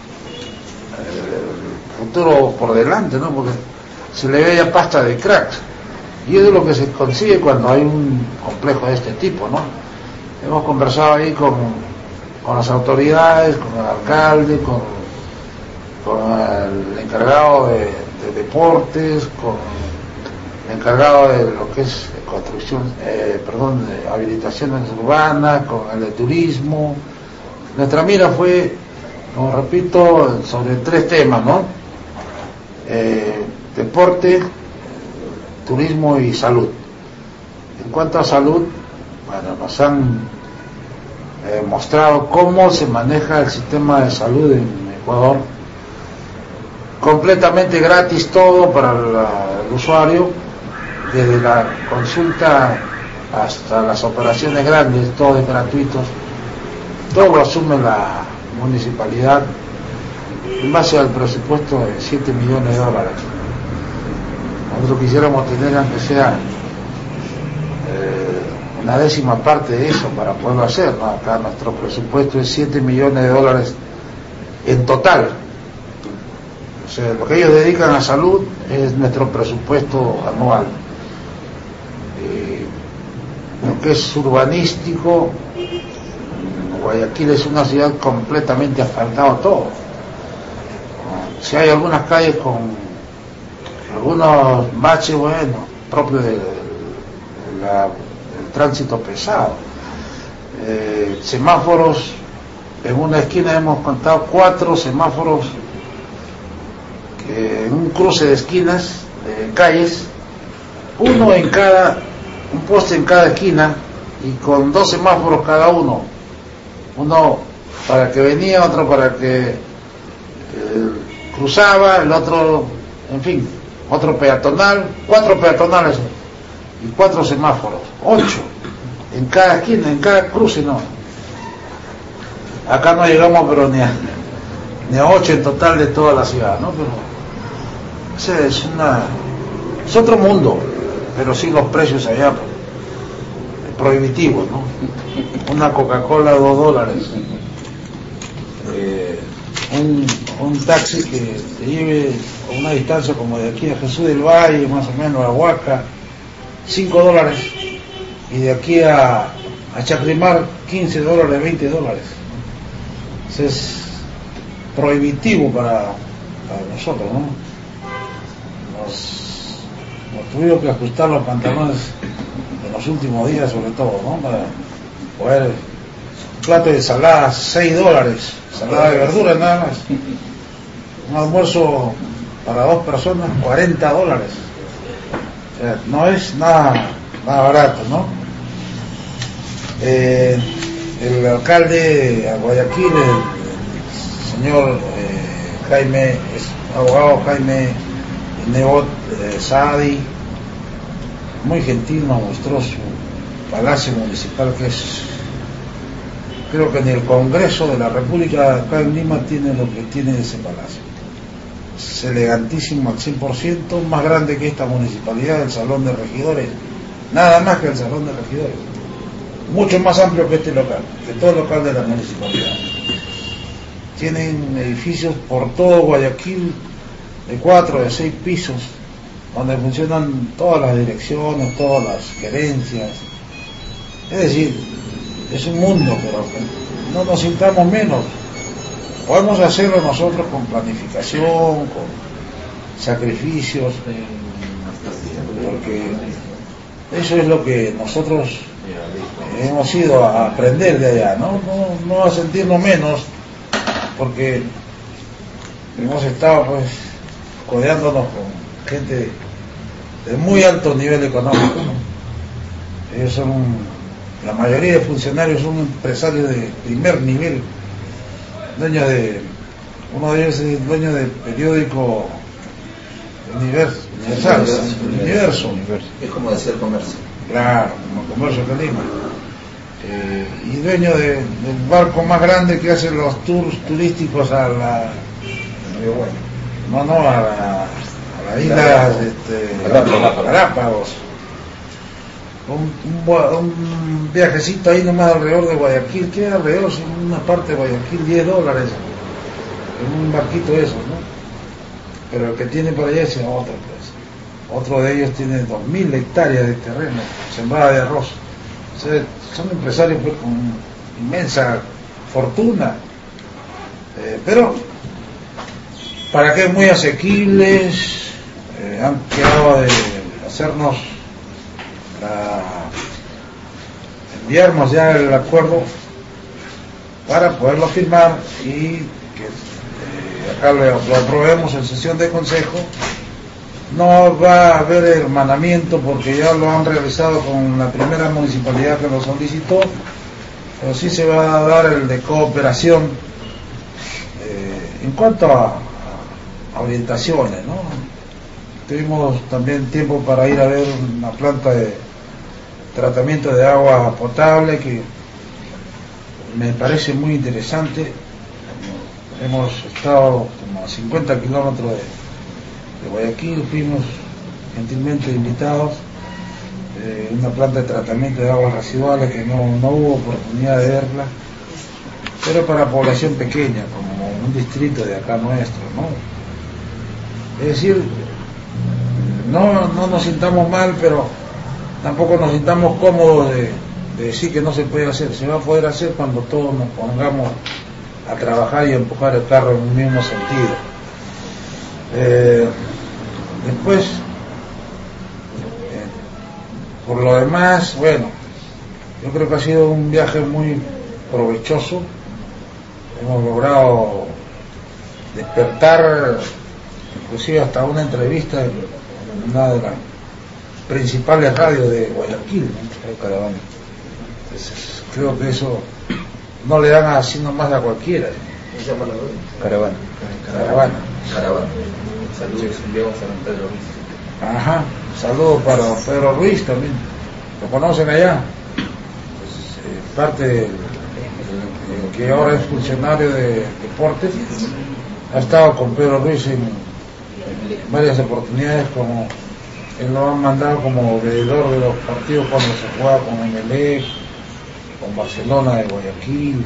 S2: eh, el futuro por delante, ¿no? Porque se le ve ya pasta de cracks, y eso es lo que se consigue cuando hay un complejo de este tipo, ¿no? Hemos conversado ahí con con las autoridades, con el alcalde, con, con el encargado de, de deportes, con el encargado de lo que es construcción, eh, perdón, de habilitaciones urbanas, con el de turismo. Nuestra mira fue, como repito, sobre tres temas, ¿no? Eh, deporte, turismo y salud. En cuanto a salud, bueno, nos han Eh, mostrado cómo se maneja el sistema de salud en Ecuador, completamente gratis todo para la, el usuario, desde la consulta hasta las operaciones grandes, todo es gratuito, todo lo asume la municipalidad en base al presupuesto de siete millones de dólares. Nosotros quisiéramos tener, aunque sea eh, una décima parte de eso para poderlo hacer, ¿no? Acá nuestro presupuesto es siete millones de dólares en total. O sea, lo que ellos dedican a salud es nuestro presupuesto anual. Eh, lo que es urbanístico, Guayaquil es una ciudad completamente asfaltada todo. Si hay algunas calles con algunos baches, bueno, propios del de la, del tránsito pesado. Eh, semáforos, en una esquina hemos contado cuatro semáforos que, en un cruce de esquinas, de calles, uno en cada, un poste en cada esquina y con dos semáforos cada uno, uno para que venía, otro para que eh, cruzaba, el otro, en fin, otro peatonal, cuatro peatonales y cuatro semáforos, ocho en cada esquina, en cada cruce. No, acá no llegamos pero ni a, ni a ocho en total de toda la ciudad, ¿no? Pero o sea, es una, es otro mundo, pero sí los precios allá prohibitivos, ¿no? Una Coca-Cola dos dólares, eh, un, un taxi que te lleve a una distancia como de aquí a Jesús del Valle, más o menos a Huaca, cinco dólares, y de aquí a, a Chacrimar quince dólares, veinte dólares. Eso es prohibitivo para, para nosotros, ¿no? Nos, nos tuvimos que ajustar los pantalones en los últimos días, sobre todo, ¿no? Para poder, un plato de ensalada, seis dólares, ensalada de verduras nada más. Un almuerzo para dos personas, cuarenta dólares. O sea, no es nada, nada barato, ¿no? Eh, el alcalde de Guayaquil, el, el señor eh, Jaime, es abogado Jaime Nebot eh, Saadi, muy gentil, nos mostró su palacio municipal, que es, creo que ni el Congreso de la República acá en Lima tiene lo que tiene ese palacio. Es elegantísimo al cien por ciento, más grande que esta municipalidad, el Salón de Regidores, nada más que el Salón de Regidores, mucho más amplio que este local, que todo el local de la municipalidad. Tienen edificios por todo Guayaquil de cuatro, de seis pisos, donde funcionan todas las direcciones, todas las gerencias. Es decir, es un mundo, pero no nos sintamos menos. Podemos hacerlo nosotros con planificación, con sacrificios, porque eso es lo que nosotros hemos ido a aprender de allá, ¿no? No, no a sentirnos menos, porque hemos estado pues codeándonos con gente de muy alto nivel económico, ¿no? Ellos son, la mayoría de funcionarios son empresarios de primer nivel, dueños de, uno de ellos es dueño del periódico Universo, Universal, Universo.
S15: Es como decir el comercio.
S2: Claro, como Comercio de Lima. Eh, y dueño de, del barco más grande que hace los tours turísticos a la, no, no, a la, a la isla, este, Galápagos. Un, un, un viajecito ahí nomás alrededor de Guayaquil, que alrededor, en una parte de Guayaquil, diez dólares, en un barquito eso, ¿no? Pero el que tiene para allá es otro, pues. Otro de ellos tiene dos mil hectáreas de terreno, sembrada de arroz. O sea, son empresarios pues con inmensa fortuna, eh, pero para que muy asequibles, eh, han quedado de hacernos la, enviarnos ya el acuerdo para poderlo firmar y que eh, acá lo, lo aprobemos en sesión de consejo. No va a haber hermanamiento porque ya lo han realizado con la primera municipalidad que lo solicitó, pero sí se va a dar el de cooperación eh, en cuanto a, a orientaciones, ¿no? Tuvimos también tiempo para ir a ver una planta de tratamiento de agua potable que me parece muy interesante. Hemos estado como a cincuenta kilómetros de, de Guayaquil, fuimos gentilmente invitados, eh, una planta de tratamiento de aguas residuales que no, no hubo oportunidad de verla, pero para población pequeña, como un distrito de acá nuestro, ¿no? Es decir, no, no nos sintamos mal, pero tampoco nos sintamos cómodos de, de decir que no se puede hacer. Se va a poder hacer cuando todos nos pongamos a trabajar y a empujar el carro en un mismo sentido. Eh, después, eh, por lo demás, bueno, yo creo que ha sido un viaje muy provechoso. Hemos logrado despertar, inclusive hasta una entrevista en una de las principales radios de Guayaquil, ¿no? Caravana. Entonces, creo que eso no le dan así nomás a cualquiera.
S15: ¿Cómo se llama la radio?
S2: Caravana. Caravana.
S15: Caravana. Saludos, enviamos a don Pedro Ruiz.
S2: Ajá, saludos para don Pedro Ruiz también. ¿Lo conocen allá? Pues, eh, parte del, del, del que ahora es funcionario de deportes, ha estado con Pedro Ruiz en, en varias oportunidades, como él lo han mandado como veedor de los partidos cuando se juega con Emelec, con Barcelona de Guayaquil.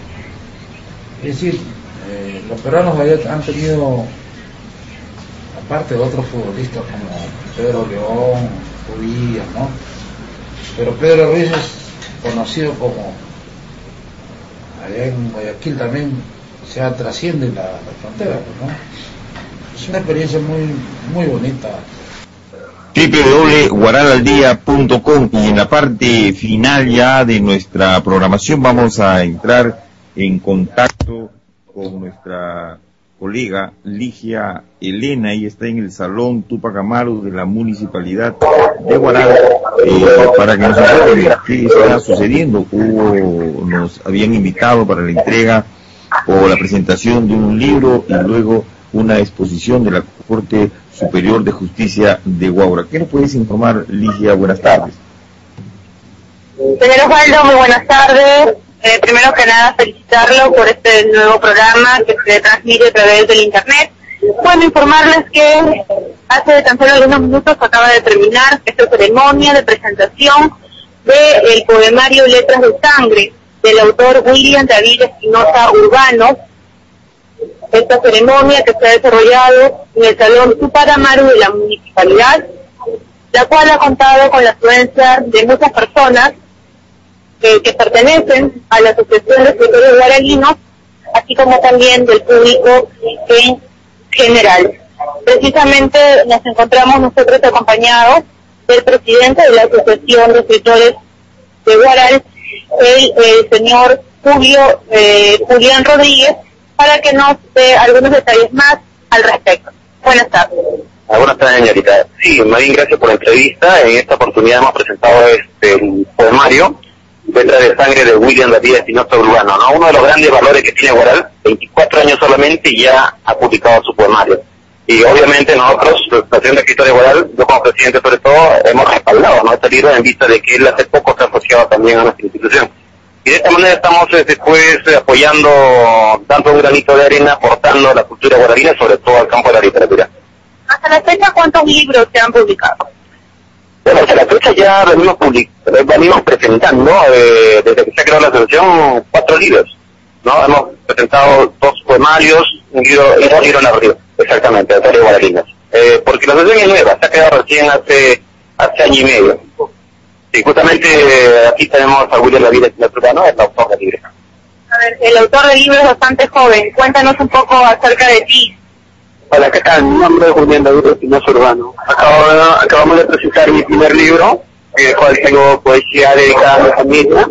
S2: Es decir, eh, los peruanos allá han tenido, aparte de otros futbolistas como Pedro León, Urias, ¿no? Pero Pedro Ruiz es conocido como, allá en Guayaquil también se trasciende la, la frontera, ¿no? Es una experiencia muy, muy bonita.
S3: doble u doble u doble u punto guaral al día punto com, y en la parte final ya de nuestra programación vamos a entrar en contacto con nuestra colega Ligia Elena. Ella está en el Salón Tupac Amaru de la Municipalidad de Guaral, eh, para que nos informe qué está sucediendo. Hubo, nos habían invitado para la entrega o la presentación de un libro y luego una exposición de la Corte Superior de Justicia de Huaura. ¿Qué nos puedes informar, Ligia? Buenas tardes.
S1: Señor Osvaldo, muy buenas tardes. Eh, primero que nada, felicitarlo por este nuevo programa que se transmite a través del Internet. Bueno, informarles que hace tan solo algunos minutos acaba de terminar esta ceremonia de presentación del poemario Letras de Sangre, del autor William David Espinosa Urbano. Esta ceremonia que se ha desarrollado en el Salón Tupac Amaru de la Municipalidad, la cual ha contado con la afluencia de muchas personas eh, que pertenecen a la Asociación de Escritores Guaralinos, así como también del público en general. Precisamente nos encontramos nosotros acompañados del presidente de la Asociación de Escritores de Guaral, el, el señor Julio eh, Julián Rodríguez, para que nos dé algunos detalles más al respecto. Buenas tardes.
S21: Ah, buenas tardes, señorita. Sí, más bien gracias por la entrevista. En esta oportunidad hemos presentado este el poemario Letras de Sangre de William David Espinosa Urbano, ¿no? Uno de los grandes valores que tiene Guaral, veinticuatro años solamente, ya ha publicado su poemario. Y obviamente nosotros, la Asociación de Escritores de Guaral, yo como presidente sobre todo, hemos respaldado, ¿no?, este libro en vista de que él hace poco se ha asociado también a nuestra institución. Y de esta manera estamos eh, después eh, apoyando, dando un granito de arena, aportando a la cultura guaralina, sobre todo al campo de la literatura.
S1: Hasta la fecha, ¿cuántos libros se han publicado?
S21: Bueno, hasta la fecha ya venimos, public venimos presentando, eh, desde que se ha creado la asociación, cuatro libros, ¿no? Hemos presentado dos poemarios, un libro y dos libros narrativos, exactamente, de autores guaralinos. Eh, porque la asociación es nueva, se ha creado recién hace, hace año y medio. Sí, justamente eh, aquí tenemos a William David Espinosa Urbano, el autor del libro.
S1: A ver, el autor del libro es bastante joven. Cuéntanos un poco acerca de ti.
S21: Hola, ¿qué tal? Mi nombre es Julián David Espinosa Urbano. Acabo de, acabamos de presentar mi primer libro, en el cual tengo poesía dedicada a mi familia,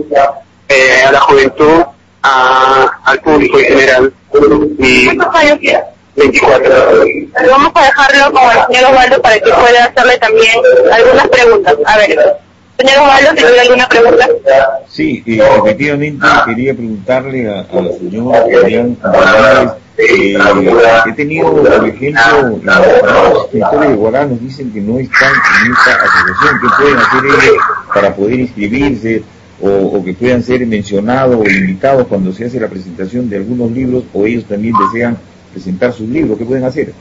S21: eh, a la juventud, a, al público en general. Y
S1: ¿cuántos años tienes?
S21: veinticuatro.
S1: Vamos a dejarlo con el señor Osvaldo para que pueda hacerle también algunas preguntas. A ver, señor Osvaldo, ¿tiene alguna pregunta?
S3: Sí, eh, efectivamente quería preguntarle a, a la señora Julián González, eh, he tenido, por ejemplo, los escritores de Guaral nos dicen que no están en esta asociación. ¿Qué pueden hacer ellos para poder inscribirse, o, o que puedan ser mencionados o invitados cuando se hace la presentación de algunos libros, o ellos también desean presentar sus libros? ¿Qué pueden hacer?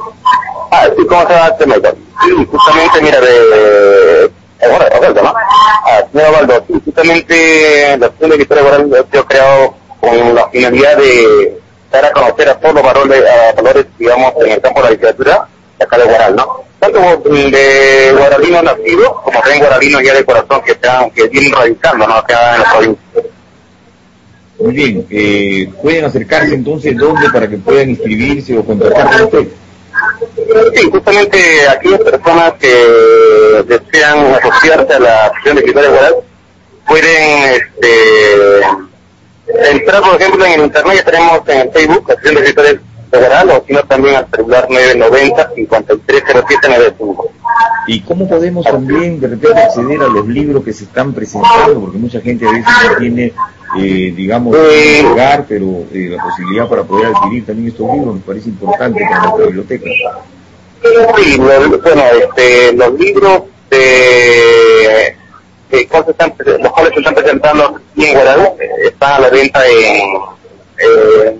S21: Ah, sí, ¿cómo se va este método? Sí, justamente, mira, de... Ahora, ahora, ¿no? Ah, señor Osvaldo, sí, justamente la Asociación de Escritores de Guaral ha sido creado con la finalidad de dar a conocer a todos los valores, a valores, digamos, en el campo de la literatura, de acá de Guaral, ¿no? Tanto de guaralinos nacidos como también guaralinos ya de corazón que están, que vienen radicando, ¿no? Acá en la provincia.
S3: Muy bien, eh, pueden acercarse entonces ¿dónde para que puedan inscribirse o contactar con usted?
S21: Sí, justamente aquellas personas que desean asociarse a la Asociación de Escritores de Guaral pueden este, entrar, por ejemplo, en el internet. Ya tenemos en el Facebook Asociación de Escritores de Guaral, o sino también al celular nueve noventa, cincuenta y tres cero siete noventa y cinco.
S3: ¿Y cómo podemos también de repente acceder a los libros que se están presentando? Porque mucha gente a veces no tiene, eh, digamos,
S21: Eh,
S3: un lugar, pero eh, la posibilidad para poder adquirir también estos libros me parece importante para nuestra biblioteca.
S21: Sí, lo- bueno, este, los libros de, de cuáles están, los cuales se están presentando aquí en Guaral eh, están a la venta en, eh,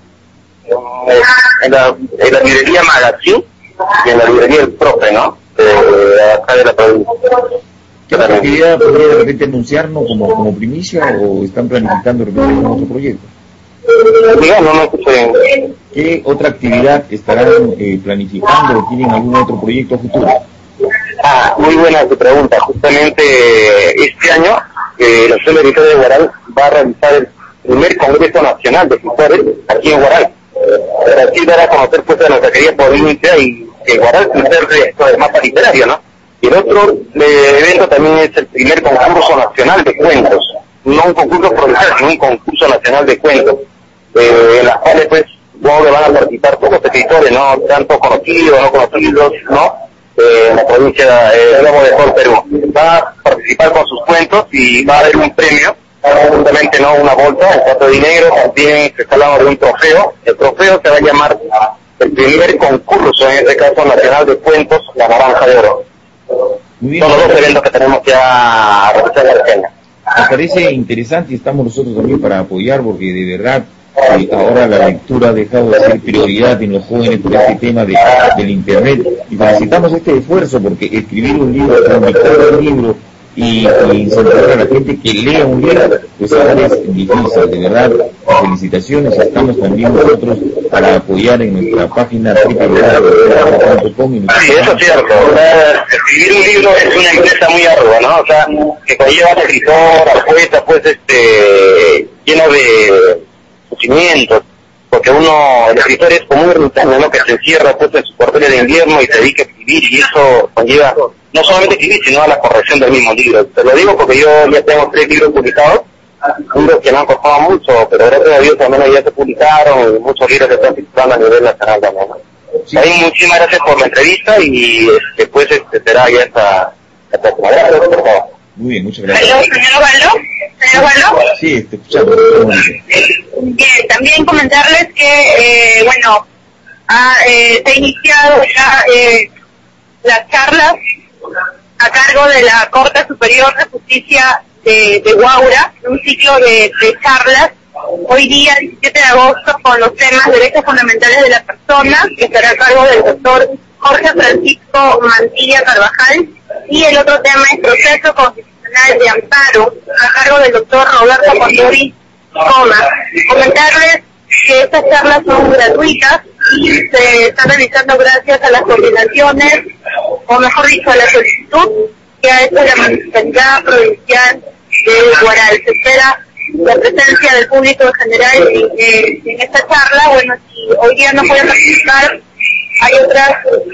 S21: en, la, en la librería Magazine y en la librería El Profe, ¿no? De acá de la provincia.
S3: ¿Qué otra actividad podría de repente anunciarnos como, como primicia o están planificando de repente algún otro proyecto?
S21: Digamos, no escuché.
S3: ¿Qué otra actividad estarán eh, planificando o tienen algún otro proyecto futuro?
S21: Ah, muy buena tu pregunta. Justamente este año eh, la Asociación de Escritores de Guaral va a realizar el primer Congreso Nacional de Escritores aquí en Guaral. Para así dar a conocer pues a nuestra querida provincia y que Guaral es el mapa literario, ¿no? Y el otro eh, evento también es el primer concurso nacional de cuentos, no un concurso provincial, sino un concurso nacional de cuentos, eh, en las cuales pues luego van a participar todos los escritores, ¿no? Tanto conocidos, no conocidos, ¿no? Eh, en la provincia eh, digamos, de todo el Perú. Va a participar con sus cuentos y va a haber un premio, justamente no una bolsa, en cuanto de dinero, también se está hablando de un trofeo. El trofeo se va a llamar el primer concurso, en este caso nacional de cuentos, La Naranja de Oro.
S3: Muy bien.
S21: Son los dos eventos que tenemos ya a realizar en la Argentina.
S3: Me parece interesante y estamos nosotros también para apoyar porque de verdad eh, ahora la lectura ha dejado de ser prioridad en los jóvenes por este tema de, del internet y necesitamos este esfuerzo porque escribir un libro, publicar un libro y, y incentivar a la gente que lea un libro, pues ahora es difícil, de verdad, felicitaciones, estamos también nosotros para apoyar en nuestra página doble u doble u doble u punto com.
S21: Sí, eso es cierto. O sea, escribir un libro es una empresa muy ardua, ¿no? O sea, que conlleva al escritor, al poeta, pues, este, lleno de sufrimientos, porque uno, el escritor es como un ermitaño, ¿no? Que se encierra, pues, en su cuartel de invierno y se dedica a escribir, y eso conlleva no solamente escribir, sino a la corrección del mismo libro. Te lo digo porque yo ya tengo tres libros publicados, libros que no han costado mucho, pero gracias a Dios también ya se publicaron, y muchos libros que están circulando a nivel nacional también, ¿no? Sí. Ahí, muchísimas gracias por la entrevista y después este, será ya esta, esta gracias, por favor.
S3: Muy bien, muchas gracias.
S1: ¿Aló, señor Osvaldo? ¿Señor Osvaldo?
S3: Sí, te escuchamos.
S1: Bien, también comentarles que, eh, bueno, ha, eh, se ha iniciado ya eh, las charlas a cargo de la Corte Superior de Justicia de, de Huaura, un ciclo de, de charlas, hoy día, diecisiete de agosto, con los temas derechos fundamentales de la persona, que estará a cargo del doctor Jorge Francisco Mantilla Carvajal, y el otro tema es proceso constitucional de amparo, a cargo del doctor Roberto Condori Coma. Comentarles que estas charlas son gratuitas y se están realizando gracias a las coordinaciones, o mejor dicho, a la solicitud que ha hecho la Municipalidad Provincial de Guaral. Se espera la presencia del público en general eh, en esta charla. Bueno, si hoy día no pueden participar, hay otras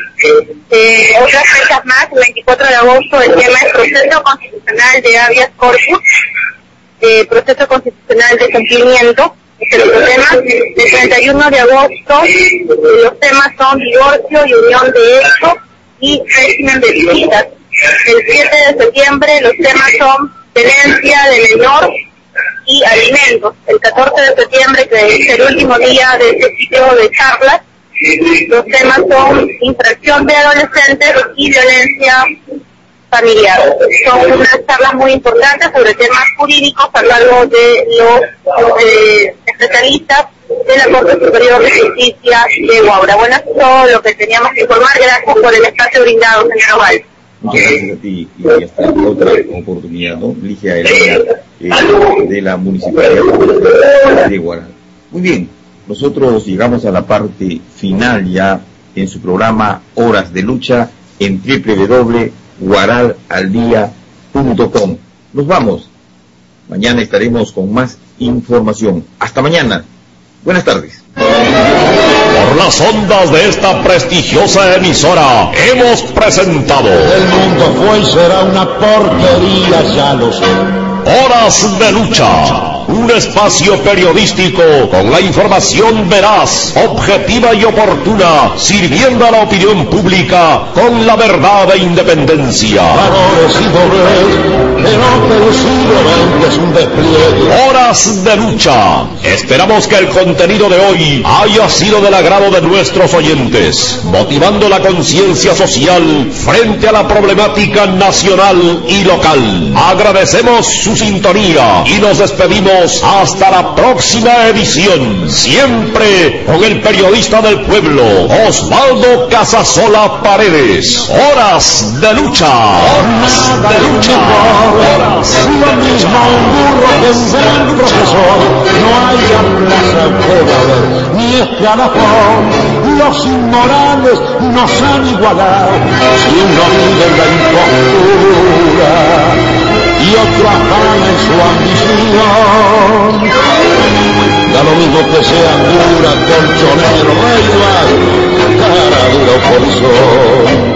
S1: eh, otras fechas más. El veinticuatro de agosto el tema es proceso constitucional de habeas corpus, eh, proceso constitucional de cumplimiento, es el otro tema. El treinta y uno de agosto eh, los temas son divorcio y unión de hecho y régimen de visitas. El siete de septiembre los temas son tenencia de menor y alimentos. El catorce de septiembre, que es el último día de este ciclo de charlas, los temas son infracción de adolescentes y violencia familiar. Son unas charlas muy importantes sobre temas jurídicos a cargo de los eh, especialistas de la Corte Superior de Justicia de Huaura. Bueno, eso es todo lo que teníamos que informar. Gracias por el espacio brindado, señor Oval.
S3: Muchas gracias a ti y hasta otra oportunidad, ¿no? Ligia Elena, eh, de la Municipalidad de Guaral. Muy bien, nosotros llegamos a la parte final ya en su programa Horas de Lucha en doble u doble u doble u punto guaral al día punto com. Nos vamos. Mañana estaremos con más información. Hasta mañana. Buenas tardes.
S5: Por las ondas de esta prestigiosa emisora hemos presentado
S16: El mundo fue y será una porquería, ya lo sé.
S5: Horas de Lucha, un espacio periodístico con la información veraz, objetiva y oportuna, sirviendo a la opinión pública con la verdad e independencia.
S16: Valores y dobles, pero que posiblemente es un despliegue.
S5: Horas de Lucha. Esperamos que el contenido de hoy haya sido del agrado de nuestros oyentes, motivando la conciencia social frente a la problemática nacional y local. Agradecemos su sintonía y nos despedimos hasta la próxima edición, siempre con el periodista del pueblo, Osvaldo Casasola Paredes. Horas de Lucha. Horas de Lucha. Horas de
S16: Lo mismo un burro que un gran profesor, no hay plaza puede haber, ni escalafón. Los inmorales nos han igualado, si uno vive en la impostura y otro afana en su ambición. Da lo mismo que sea cura, colchonero, rey, cara dura o polizón.